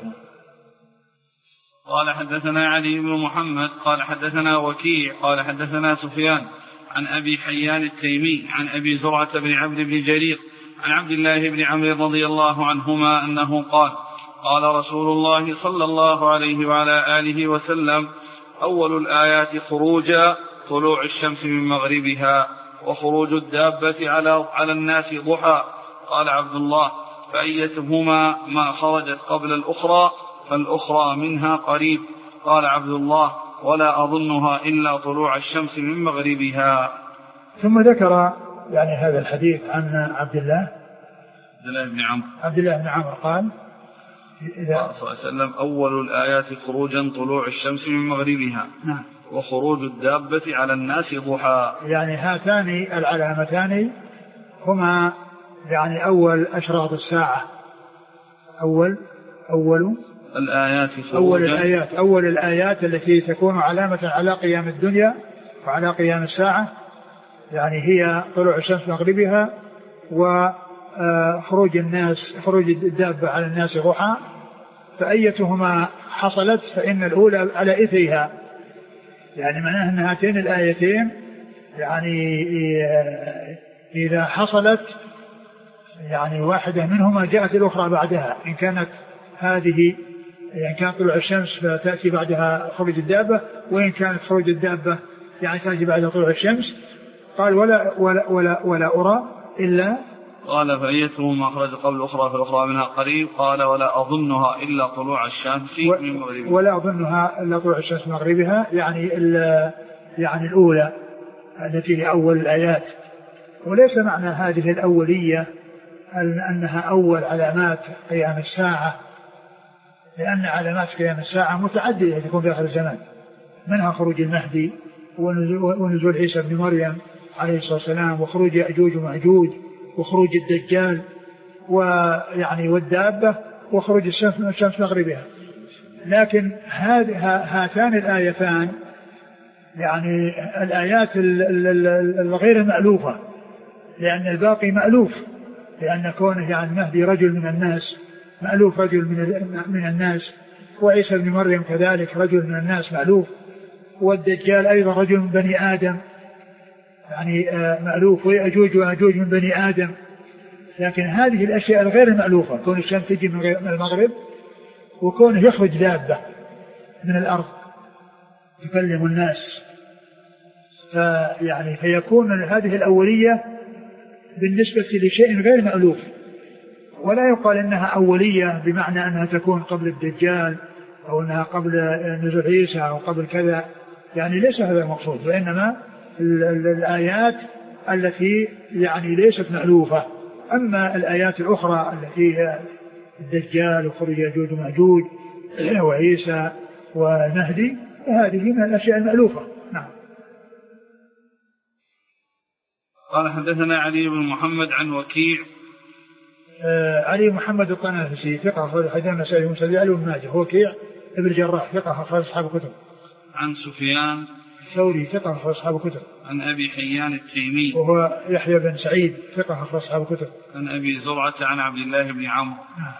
قال حدثنا علي بن محمد قال حدثنا وكيع قال حدثنا سفيان عن أبي حيان التيمي عن أبي زرعة بن عبد بن جرير عن عبد الله بن عمرو رضي الله عنهما أنه قال: قال رسول الله صلى الله عليه وعلى آله وسلم: أول الآيات خروجا طلوع الشمس من مغربها، وخروج الدابة على الناس ضحى. قال عبد الله: فأيتهما ما خرجت قبل الأخرى فالأخرى منها قريب. قال عبد الله: ولا أظنها إلا طلوع الشمس من مغربها. ثم ذكر يعني هذا الحديث عن عبد الله بن عمرو قال إذا صلى الله عليه وسلم أول الآيات خروجا طلوع الشمس من مغربها. نعم. وخروج الدابة على الناس ضحى. يعني هاتان العلامتان هما يعني أول أشراط الساعة. أول الآيات التي تكون علامة على قيام الدنيا وعلى قيام الساعة، يعني هي طلوع الشمس مغربها وخروج الدابة على الناس ضحى، فأيتهما حصلت فإن الأولى على إثرها. يعني معناه أن هاتين الآيتين يعني إذا حصلت يعني واحدة منهما جاءت الأخرى بعدها، إن كانت هذه يعني كان طلوع الشمس فتأتي بعدها خروج الدابة، وإن كانت خروج الدابة يعني تأتي بعد طلوع الشمس. قال ولا أرى إلا قال فأيتهما أخرج قبل الأخرى فالأخرى منها قريب. قال ولا أظنها إلا طلوع الشمس من مغربها. ولا أظنها إلا طلوع الشمس من مغربها، يعني الأولى التي هي أول الآيات. وليس معنى هذه الأولية أنها أول علامات قيام الساعة، لأن علامات قيام الساعة متعددة تكون في آخر الزمان، منها خروج المهدي ونزول عيسى بن مريم عليه الصلاة والسلام، وخروج يأجوج ومأجوج، وخروج الدجال، ويعني والدابة، وخروج الشمس مغربها. لكن هاتان الآيتان يعني الآيات الغير مألوفة، لأن الباقي مألوف، لأن كونه يعني المهدي رجل من الناس مألوف، رجل من الناس، وعيسى بن مريم كذلك رجل من الناس مألوف، والدجال أيضا رجل من بني آدم يعني مألوف، ويأجوج وأجوج من بني آدم. لكن هذه الأشياء الغير مألوفة، كون الشمس تجي من المغرب، وكونه يخرج دابة من الأرض تكلم الناس، فيعني فيكون هذه الأولية بالنسبة لشيء غير مألوف. ولا يقال إنها أولية بمعنى أنها تكون قبل الدجال أو أنها قبل نزول عيسى أو قبل كذا، يعني ليس هذا المقصود، وإنما الآيات التي يعني ليست مألوفة. أما الآيات الأخرى التي هي الدجال وخروج يأجوج ومأجوج وعيسى والمهدي، هذه من الأشياء المألوفة. نعم. قال حدثنا علي بن محمد عن وكيع. علي محمد الطنافسي ثقة أخرج حديث النسائي ومسلم علي بن ماجه. وكيع ابن الجراح ثقة أخرج أصحاب الكتب. عن سفيان الثوري ثقة أخرج أصحاب الكتب. عن أبي حيان التيمي وهو يحيى بن سعيد ثقة أخرج أصحاب الكتب. عن أبي زرعة عن عبد الله بن عمرو.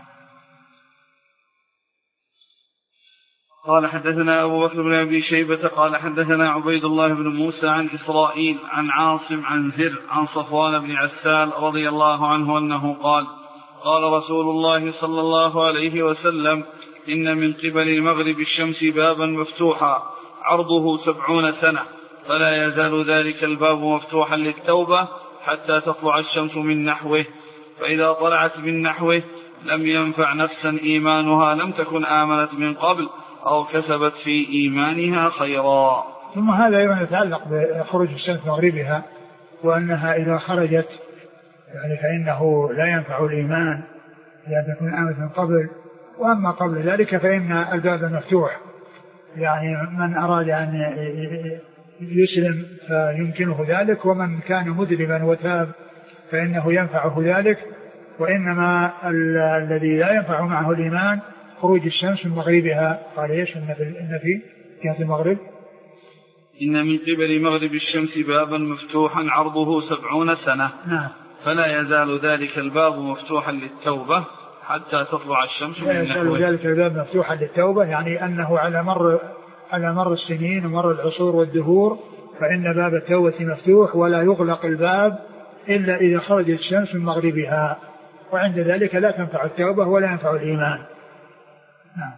قال حدثنا أبو بكر بن أبي شيبة قال حدثنا عبيد الله بن موسى عن إسرائيل عن عاصم عن زر عن صفوان بن عسال رضي الله عنه أنه قال قال رسول الله صلى الله عليه وسلم إن من قبل المغرب الشمس بابا مفتوحا عرضه 70 سنة فلا يزال ذلك الباب مفتوحا للتوبة حتى تطلع الشمس من نحوه، فإذا طلعت من نحوه لم ينفع نفسا إيمانها لم تكن آمنت من قبل أو كسبت في إيمانها خيرا. ثم هذا أيضا يتعلق بخروج الشمس مغربها، وأنها إذا خرجت يعني فإنه لا ينفع الإيمان لأن تكون آمنت من قبل، وأما قبل ذلك فإن الباب مفتوح، يعني من أراد أن يسلم فيمكنه ذلك، ومن كان مذنبا وتاب فإنه ينفعه ذلك. وإنما الذي لا ينفع معه الإيمان خروج الشمس من مغربها. قال ايش إن في جهة المغرب إن من قبل مغرب الشمس بابا مفتوحا عرضه 70 سنة. نعم. فلا يزال ذلك الباب مفتوحا للتوبة حتى تطلع الشمس من نحوه. لا يزال ذلك الباب مفتوحا للتوبة، يعني أنه على مر السنين ومر العصور والدهور فإن باب التوبة مفتوح ولا يغلق الباب إلا إذا خرجت الشمس من مغربها، وعند ذلك لا تنفع التوبة ولا ينفع الإيمان. نعم.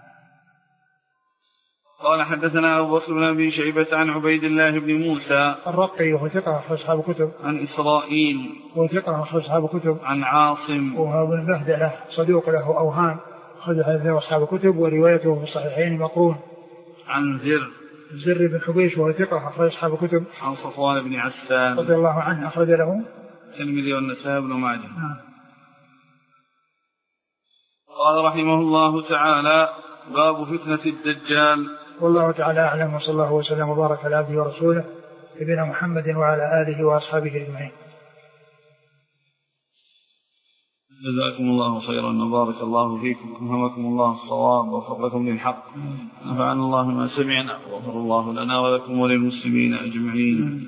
قال حدثنا أبو بكر بن أبي شيبة عن عبيد الله بن موسى الرقي وهو ثقة أخرج أصحاب الكتب. عن إسرائيل وهو ثقة أخرج أصحاب الكتب. عن عاصم وهو بن بهدلة صدوق له أوهام أخرج حديثه أصحاب الكتب وروايته في الصحيحين مقرون. عن زر الزر بن حبيش وهو ثقة أخرج أصحاب الكتب. عن صفوان بن عسان رضي الله عنه أخرج له الترمذي والنسائي بن ماجه. قال رحمه الله تعالى: باب فتنة الدجال. والله تعالى أعلم، وصلى الله وسلم وبارك على عبده ورسوله نبينا محمد وعلى آله وأصحابه أجمعين. جزاكم الله خيرا وبارك الله فيكم، ألهمكم الله الصواب ووفقكم للحق، نفعنا الله ما سمعنا وغفر الله لنا ولكم وللمسلمين أجمعين.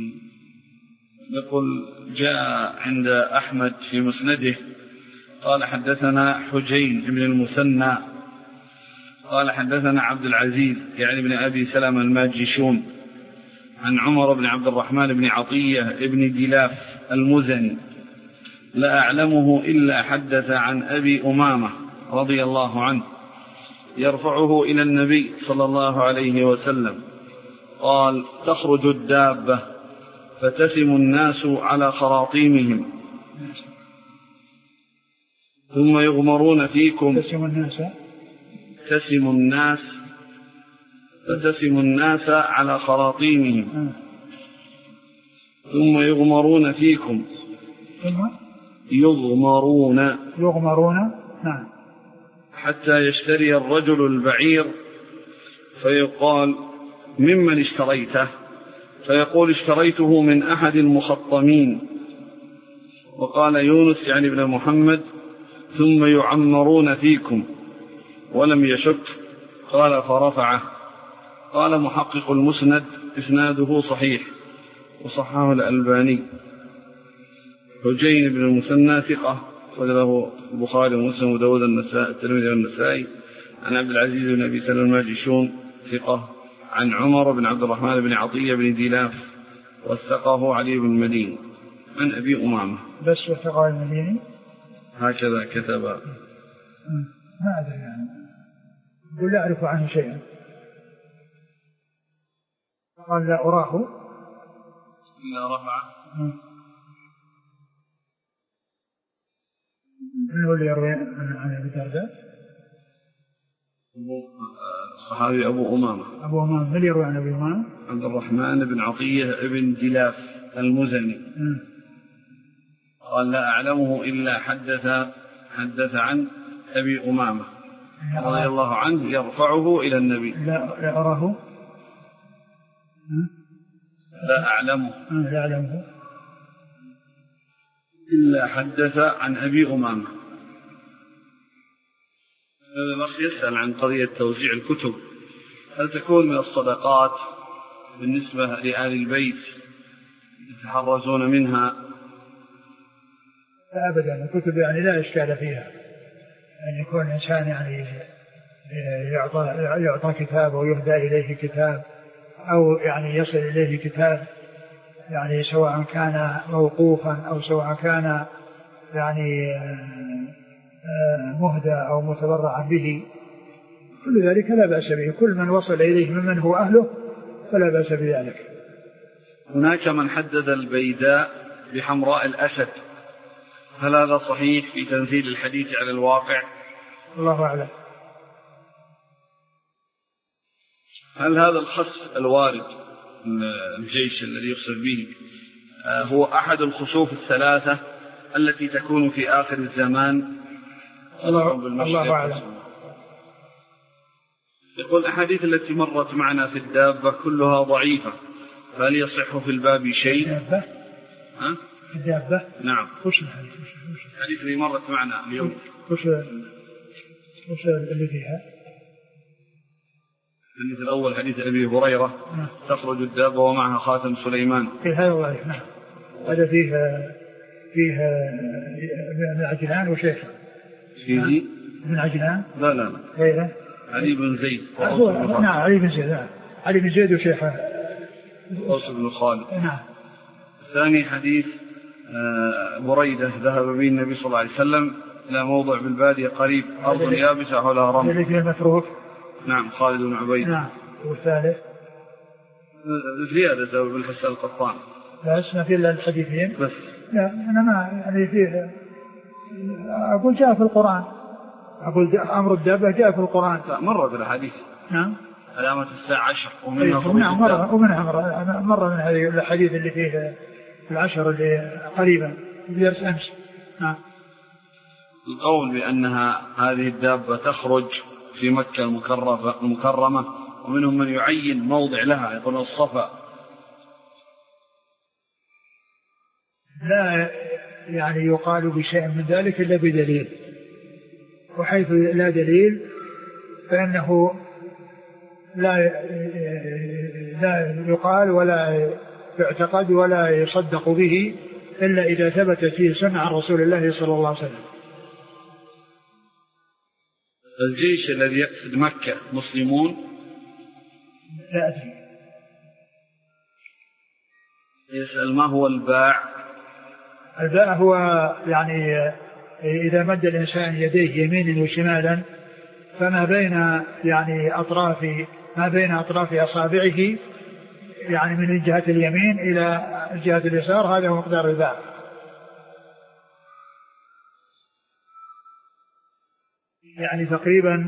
يقول: جاء عند أحمد في مسنده قال: حدثنا حجين بن المثنى قال: حدثنا عبد العزيز يعني بن أبي سلمة الماجشون عن عمر بن عبد الرحمن بن عطية بن دلاف المزني لا أعلمه إلا حدث عن أبي أمامة رضي الله عنه يرفعه إلى النبي صلى الله عليه وسلم قال: تخرج الدابة فتسم الناس على خراطيمهم ثم يغمرون فيكم. فتسم الناس على خراطيمهم ثم يغمرون فيكم. يغمرون نعم. حتى يشتري الرجل البعير فيقال: ممن اشتريته؟ فيقول: اشتريته من أحد المخطمين. وقال يونس يعني ابن محمد: ثم يعمرون فيكم، ولم يشك. قال: فرفعه. قال محقق المسند: إسناده صحيح وصححه الألباني. حجين بن المثنى ثقة وله البخاري ومسلم وداود الترمذي والنسائي. عن عبد العزيز بن أبي سلمة الماجشون ثقة. عن عمر بن عبد الرحمن بن عطية بن دلاف وثقه علي بن المديني. عن أبي أمامة بس وثقه المديني هكذا كتب. ما أدري يعني، يقول: لا أعرف عنه شيئا. قال: لا أراه إلا رفعه. من هو اللي يروي عن أبي الدرداء؟ الصحابي أبو أمامة. من اللي يروي عن أبي أمامة؟ عبد الرحمن بن عطية بن دلاف المزني. قال: لا أعلمه إلا حدث عن أبي أمامة رضي الله عنه يرفعه إلى النبي. لا أراه. لا أعلمه إلا حدث عن أبي أمامة. هذا الأخ يسأل عن قضية توزيع الكتب، هل تكون من الصدقات بالنسبة لآل البيت يتحرزون منها؟ لا أبدا، الكتب يعني لا إشكال فيها أن يكون الإنسان يعني يعطى كتاب أو يهدى إليه كتاب أو يعني يصل إليه كتاب، يعني سواء كان موقوفا أو سواء كان يعني مهدى أو متبرعا به، كل ذلك لا بأس به. كل من وصل إليه ممن هو أهله فلا بأس بذلك. هناك من حدد البيداء بحمراء الأسد، هل هذا صحيح في تنزيل الحديث على الواقع؟ الله أعلم. هل هذا الخص الوارد الجيش الذي يقصد به هو أحد الخسوف الثلاثة التي تكون في آخر الزمان؟ الله أعلم. يقول: الأحاديث التي مرت معنا في الدابة كلها ضعيفة، فهل يصح في الباب شيء؟ الدابة؟ نعم. وش الحديث اللي مرت معنا اليوم؟ وش اللي فيها؟ الحديث الأول حديث أبي هريرة: تخرج الدابة ومعها خاتم سليمان. هذا ضعيف. نعم. هذا فيه ابن عجلان وشيخه. فيه ابن عجلان؟ لا غيره علي بن زيد. نعم، علي بن زيد وشيخه أوس بن خالد. نعم. الثاني حديث بريدة ذهب به النبي صلى الله عليه وسلم إلى موضع بالبادية قريب أرض يابسة حولها رمل. الذي فيه المتروك. نعم، خالد بن عبيد. نعم. والثالث زيادة بن حسان القطان. لا اسمع في إلا الحديثين بس. لا أنا ما يعني فيه، أقول جاء في القرآن، أقول أمر الدابة جاء في القرآن. لا، مرة في الحديث. نعم. علامة الساعة 10 ومنها مرة من هذه الحديث اللي فيه العشر اللي قريبا في درس أمس. القول بأنها هذه الدابة تخرج في مكة المكرمة ومنهم من يعين موضع لها يقول الصفا. لا يعني يقال بشيء من ذلك إلا بدليل، وحيث لا دليل فإنه لا يقال ولا يعتقد ولا يصدق به إلا إذا ثبت فيه سنة عن رسول الله صلى الله عليه وسلم. الجيش الذي يقصد مكة مسلمون؟ لا أدري. يسأل ما هو الباع؟ الباع هو يعني إذا مد الإنسان يديه يمينا وشمالا فما بين يعني ما بين أطراف أصابعه يعني من جهة اليمين إلى جهة اليسار، هذا هو مقدار الباع. يعني تقريبا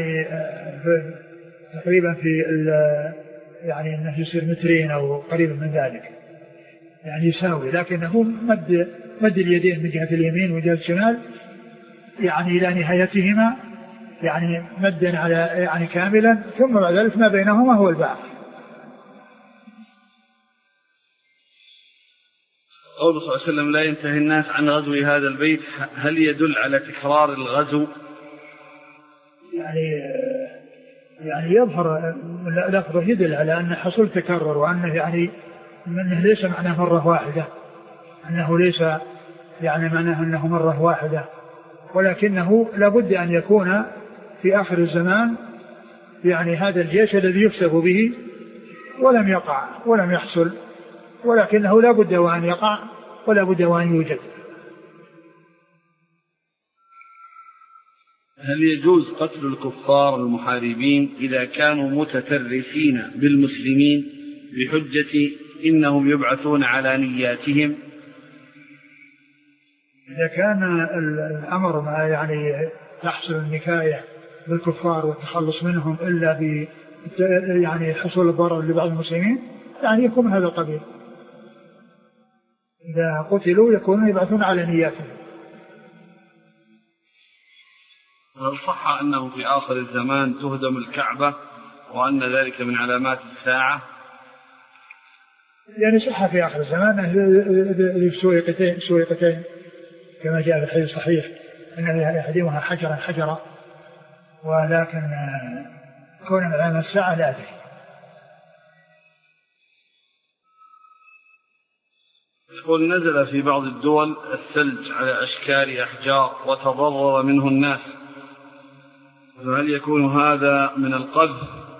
في يعني انه يصير مترين او قريبا من ذلك، يعني يساوي، لكنه مد اليدين من جهة اليمين وجهة الشمال يعني الى نهايتهما يعني مدا على يعني كاملا، ثم بعد ذلك ما بينهما هو الباع. قوله صلى الله عليه وسلم لا ينتهي الناس عن غزو هذا البيت، هل يدل على تكرار الغزو؟ يعني يظهر لفظه يدل على أن حصل تكرر، وأنه يعني أنه ليس معناه مرة واحدة، أنه ليس يعني معناه أنه مرة واحدة، ولكنه لابد أن يكون في آخر الزمان يعني هذا الجيش الذي يكسب به ولم يقع ولم يحصل، ولكنه لابد وأن يقع ولابد وأن يوجد. هل يجوز قتل الكفار المحاربين إذا كانوا متترسين بالمسلمين بحجة إنهم يبعثون على نياتهم؟ إذا كان الأمر ما يعني تحصل النكاية بالكفار والتخلص منهم إلا يعني حصول الضرر لبعض المسلمين، يعني يكون هذا القبيل. إذا قتلوا يكونون يبعثون على نياتهم. هل صح أنه في آخر الزمان تهدم الكعبة وأن ذلك من علامات الساعة؟ يعني صح في آخر الزمان سويقتين كما جاء في الحديث الصحيح أن يهدمها حجرا، ولكن كون من علامات الساعة لا أدري. يقول نزل في بعض الدول الثلج على أشكال أحجار وتضرر منه الناس، فهل يكون هذا من القذف؟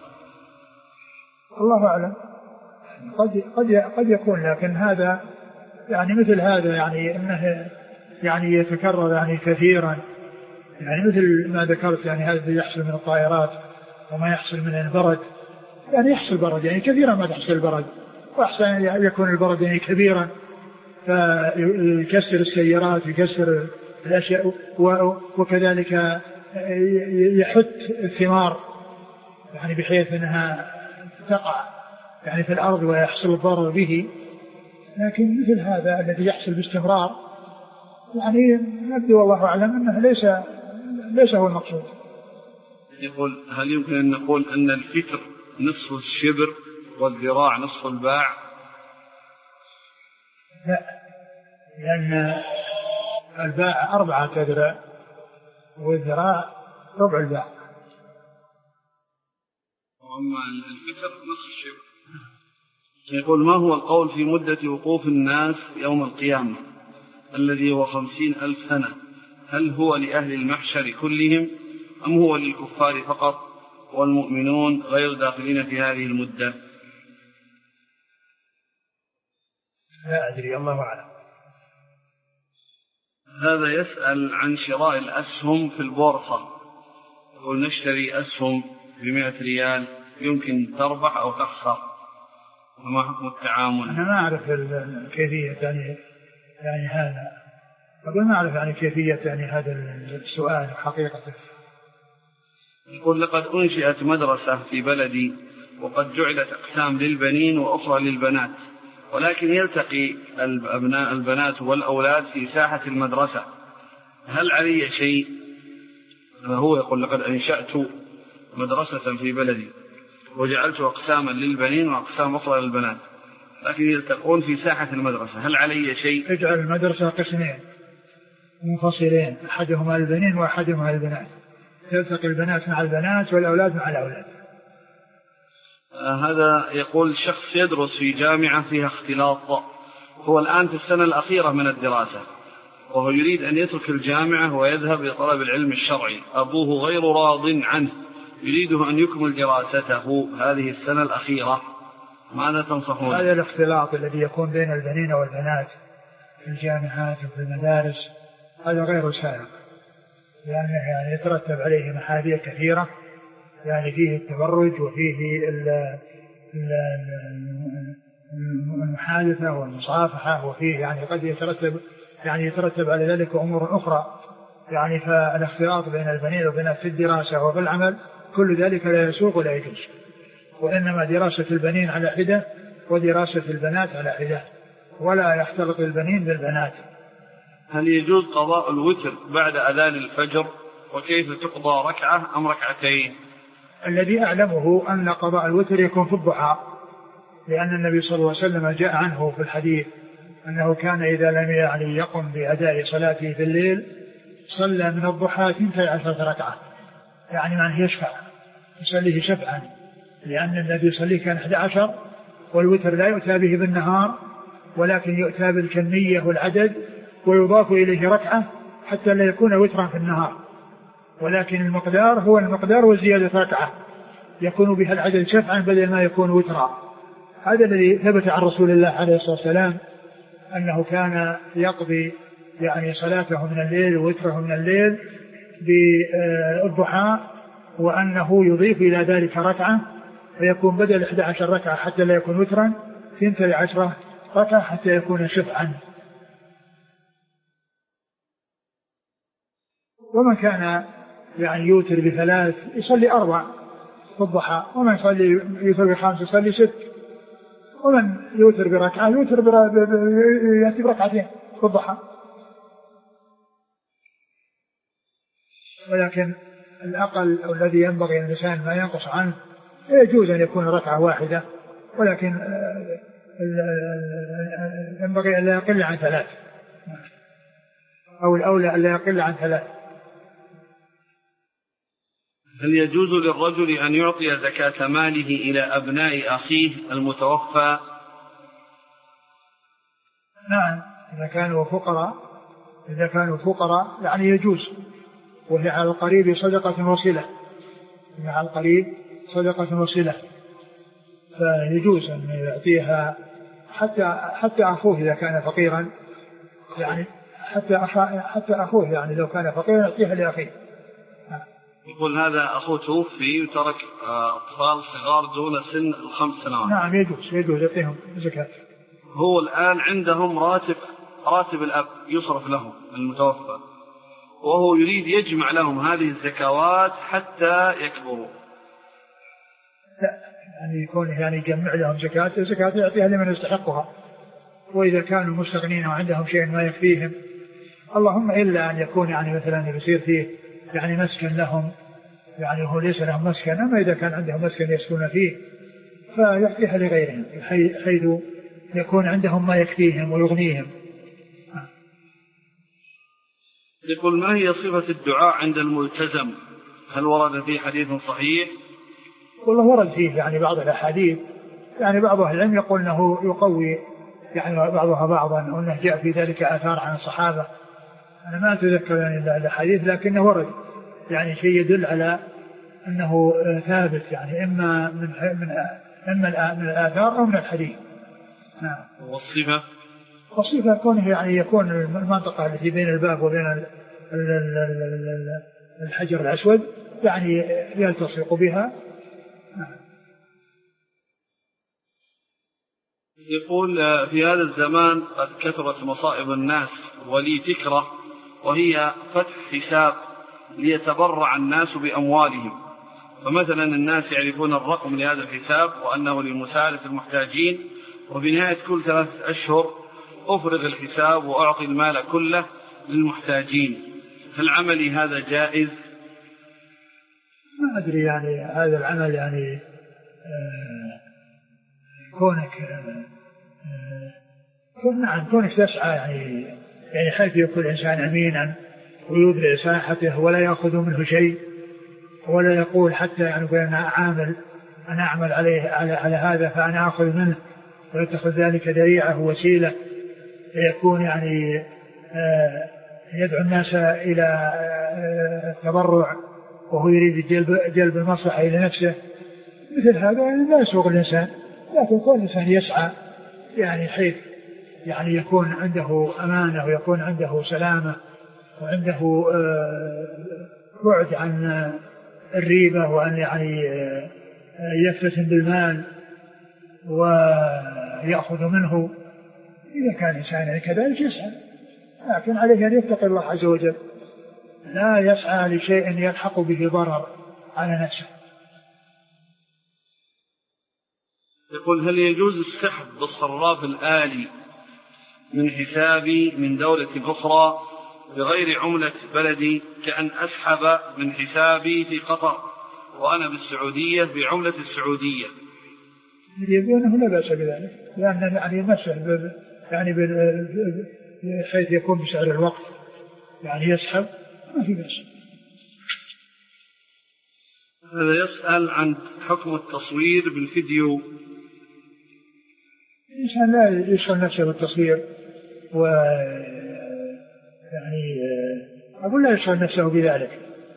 الله أعلم، قد يكون، لكن هذا يعني مثل هذا يعني إنه يعني يتكرر يعني كثيرا، يعني مثل ما ذكرت يعني هذا يحصل من الطائرات وما يحصل من البرد، يعني يحصل برد يعني كثيرا ما تحصل البرد، وأحسن يكون البرد يعني كبيرا فيكسر السيارات ويكسر الأشياء، وكذلك يحت الثمار يعني بحيث أنها تقع يعني في الأرض ويحصل الضرر به. لكن مثل هذا الذي يحصل باستمرار يعني نبدو والله أعلم أنه ليس هو المقصود. يقول هل يمكن أن نقول أن الفكر نصف الشبر والذراع نصف الباع؟ لا، لأن الباع 4 أذرع والذراع ربع الباع. وأما الفكر نصف الشبر. يقول ما هو القول في مدة وقوف الناس يوم القيامة الذي هو 50,000 سنة؟ هل هو لأهل المحشر كلهم أم هو للكفار فقط والمؤمنون غير داخلين في هذه المدة؟ لا أدري، الله أعلم. هذا يسأل عن شراء الأسهم في البورصة، يقول نشتري أسهم ب100 ريال يمكن تربح أو تخسر، وما حكم التعامل؟ أنا ما أعرف الكيفية يعني هذا، أقول ما أعرف يعني كيفية يعني هذا السؤال حقيقة. يقول لقد أنشئت مدرسة في بلدي وقد جعلت أقسام للبنين وأخرى للبنات، ولكن يلتقي البنات والأولاد في ساحة المدرسة، هل علي شيء؟ هو يقول لقد أنشأت مدرسة في بلدي وجعلت أقساما للبنين وأقسام أخرى للبنات، لكن يلتقون في ساحة المدرسة، هل علي شيء؟ اجعل المدرسة قسمين منفصلين، أحدهما البنين وأحدهما البنات، يلتقي البنات مع البنات والأولاد مع الأولاد. هذا يقول شخص يدرس في جامعة فيها اختلاط، هو الآن في السنة الأخيرة من الدراسة، وهو يريد أن يترك الجامعة ويذهب لطلب العلم الشرعي، أبوه غير راض عنه، يريده أن يكمل دراسته هذه السنة الأخيرة، ماذا تنصحون؟ هذا الاختلاط الذي يكون بين البنين والبنات في الجامعات وفي المدارس هذا غير سائغ، يعني يترتب عليه محاذير كثيرة، يعني فيه التبرج وفيه المحادثة والمصافحة، وفيه يعني قد يترتب على ذلك أمور أخرى، يعني فالاختلاط بين البنين والبنات في الدراسة وفي العمل كل ذلك لا يسوق ولا يجوز، وإنما دراسة البنين على حدة ودراسة البنات على حدة، ولا يختلط البنين بالبنات. هل يجوز قضاء الوتر بعد أذان الفجر؟ وكيف تقضى، ركعة أم ركعتين؟ الذي أعلمه أن قضاء الوتر يكون في الضحى، لأن النبي صلى الله عليه وسلم جاء عنه في الحديث أنه كان إذا لم يقم بأداء صلاته في الليل صلى من الضحى 12 ركعة، يعني معنى يشفع يصليه شفعا، لأن النبي صليه كان 11، والوتر لا يؤتى به بالنهار ولكن يؤتى بالكمية والعدد ويضاف إليه ركعة حتى لا يكون وترا في النهار، ولكن المقدار هو المقدار وزيادة ركعة يكون بها العدد شفعا بدل ما يكون وترا. هذا الذي ثبت عن رسول الله عليه الصلاة والسلام أنه كان يقضي يعني صلاته من الليل ووتره من الليل بالضحى، وأنه يضيف إلى ذلك ركعة فيكون بدل 11 ركعة حتى لا يكون وترا 12 ركعة حتى يكون شفعا. ومن كان يعني يوتر ب3 يصلي 4 في الضحى، ومن يوتر ب5 يصلي 6، ومن يوتر بركعة يوتر يأتي بركعتين في الضحى. ولكن الأقل الذي ينبغي الإنسان ما ينقص عنه يجوز أن يكون ركعة واحدة، ولكن ينبغي أن لا يقل عن 3، أو الأولى أن لا يقل عن 3. هل يجوز للرجل أن يعطي زكاة ماله إلى أبناء أخيه المتوفى؟ نعم، إذا كانوا فقراء يعني يجوز، وهي على القريب صدقة وصلة، فيجوز أن يعطيها حتى أخوه إذا كان فقيرا، يعني حتى أخوه يعني لو كان فقيرا يعطيها لأخيه. يقول هذا أخوه توفي وترك أطفال صغار دون سن 5 سنوات. نعم يجوز يعطيهم زكاة. هو الآن عندهم راتب الأب يصرف لهم المتوفى، وهو يريد يجمع لهم هذه الزكوات حتى يكبروا. لا، يعني يكون يعني يجمع لهم زكاة يعطيها لمن يستحقها، وإذا كانوا مستغنين وعندهم شيء ما يكفيهم، اللهم إلا أن يكون يعني مثلا يصير فيه يعني مسكن لهم، يعني هو ليس لهم مسكن، أما إذا كان عندهم مسكن يسكنون فيه فيعطيها لغيرهم حيث يكون عندهم ما يكفيهم ويغنيهم. يقول ما هي صفة الدعاء عند الملتزم؟ هل ورد فيه حديث صحيح؟ والله ورد فيه يعني بعض الأحاديث، يعني بعض أهل العلم يقول أنه يقوي يعني بعضها بعضا، وأنه جاء في ذلك آثار عن الصحابة. أنا ما أتذكر يعني الحديث، لكنه ورد يعني شيء يدل على أنه ثابت، يعني إما من الآثار أو من الحديث. والصفة كونه يعني يكون المنطقة التي بين الباب وبين الحجر الأسود يعني يلتصق بها. يقول في هذا الزمان قد كثرت مصائب الناس، ولي فكرة وهي فتح حساب ليتبرع الناس بأموالهم فمثلا الناس يعرفون الرقم لهذا الحساب وأنه لمساعدة المحتاجين، وبنهاية كل 3 أشهر أفرغ الحساب وأعطي المال كله للمحتاجين، هل عملي هذا جائز؟ ما أدري يعني هذا العمل يعني كونك تسعى يعني حيث يكون الإنسان أمينا ويدري ساحته ولا يأخذ منه شيء، ولا يقول حتى يعني أنا أعمل على هذا فأنا أخذ منه، ويتخذ ذلك ذريعة وسيلة ليكون يعني يدعو الناس إلى التبرع وهو يريد جلب المصلحة إلى نفسه. مثل هذا يعني لا يسوغ الإنسان، لكن كل إنسان يسعى يعني حيث يعني يكون عنده أمانة ويكون عنده سلامة وعنده بعد عن الريبة وأن يعني يفتتن بالمال ويأخذ منه. إذا كان إنسان كذلك يسعى، لكن عليه أن يتقي الله عز وجل، لا يسعى لشيء يلحق به ضرر على نفسه. يقول هل يجوز السحب بالصراف الآلي من حسابي من دولة أخرى بغير عملة بلدي، كأن أسحب من حسابي في قطر وأنا بالسعودية بعملة السعودية؟ يقول أنه لا بأس بذلك، لأن يعني المسح يعني حيث يكون بسعر الوقت يعني يسحب ما في بأس. هذا يسأل عن حكم التصوير بالفيديو. الإنسان لا يشغل نفسه بالتصوير، و يعني أقول لا يشغل نفسه بذلك.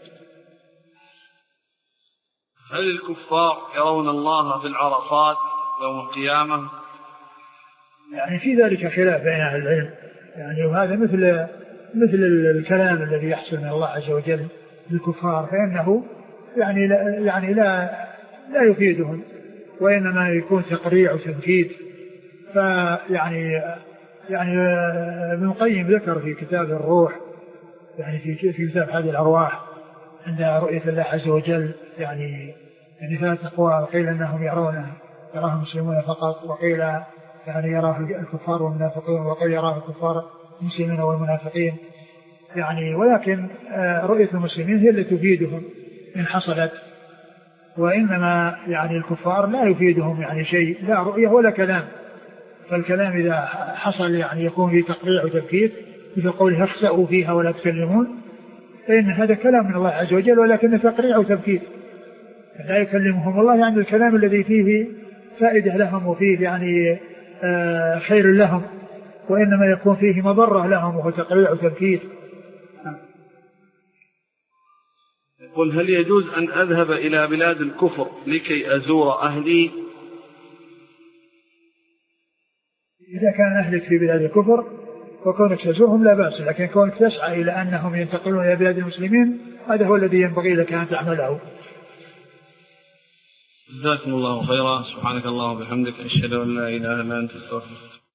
هل الكفار يرون الله في العرصات يوم القيامة؟ يعني في ذلك خلاف بين أهل العلم يعني، وهذا مثل الكلام الذي يحصل من الله عز وجل للكفار، فإنه يعني لا يفيدهم، وإنما يكون تقريع وتنفيذ. فيعني ابن القيم ذكر في كتاب الروح يعني في كتاب هذه الأرواح عند رؤية الله عز وجل يعني 3 أقوال، قيل أنهم يراه المسلمون فقط، وقيل يعني يراه الكفار والمنافقين، وقيل يراه الكفار المسلمين والمنافقين يعني. ولكن رؤية المسلمين هي التي تفيدهم إن حصلت، وإنما يعني الكفار لا يفيدهم يعني شيء، لا رؤية ولا كلام. فالكلام إذا حصل يعني يكون فيه تقريع وتبكيت، مثل قوله اخسأوا فيها ولا تكلمون، فإن هذا كلام من الله عز وجل ولكن تقريع وتبكيت، لا يكلمهم الله يعني الكلام الذي فيه فائدة لهم وفيه يعني خير لهم، وإنما يكون فيه مضرة لهم وهو تقريع وتبكيت. يقول هل يجوز أن أذهب إلى بلاد الكفر لكي أزور أهلي؟ إذا كان أهلك في بلاد الكفر وكونك تزورهم لا بأس، لكن كونك تسعى إلى أنهم ينتقلون إلى بلاد المسلمين هذا هو الذي ينبغي لك أن تعمله. جزاكم الله خيرا. سبحانك اللهم وبحمدك، أشهد أن لا إله إلا أنت، أستغفرك.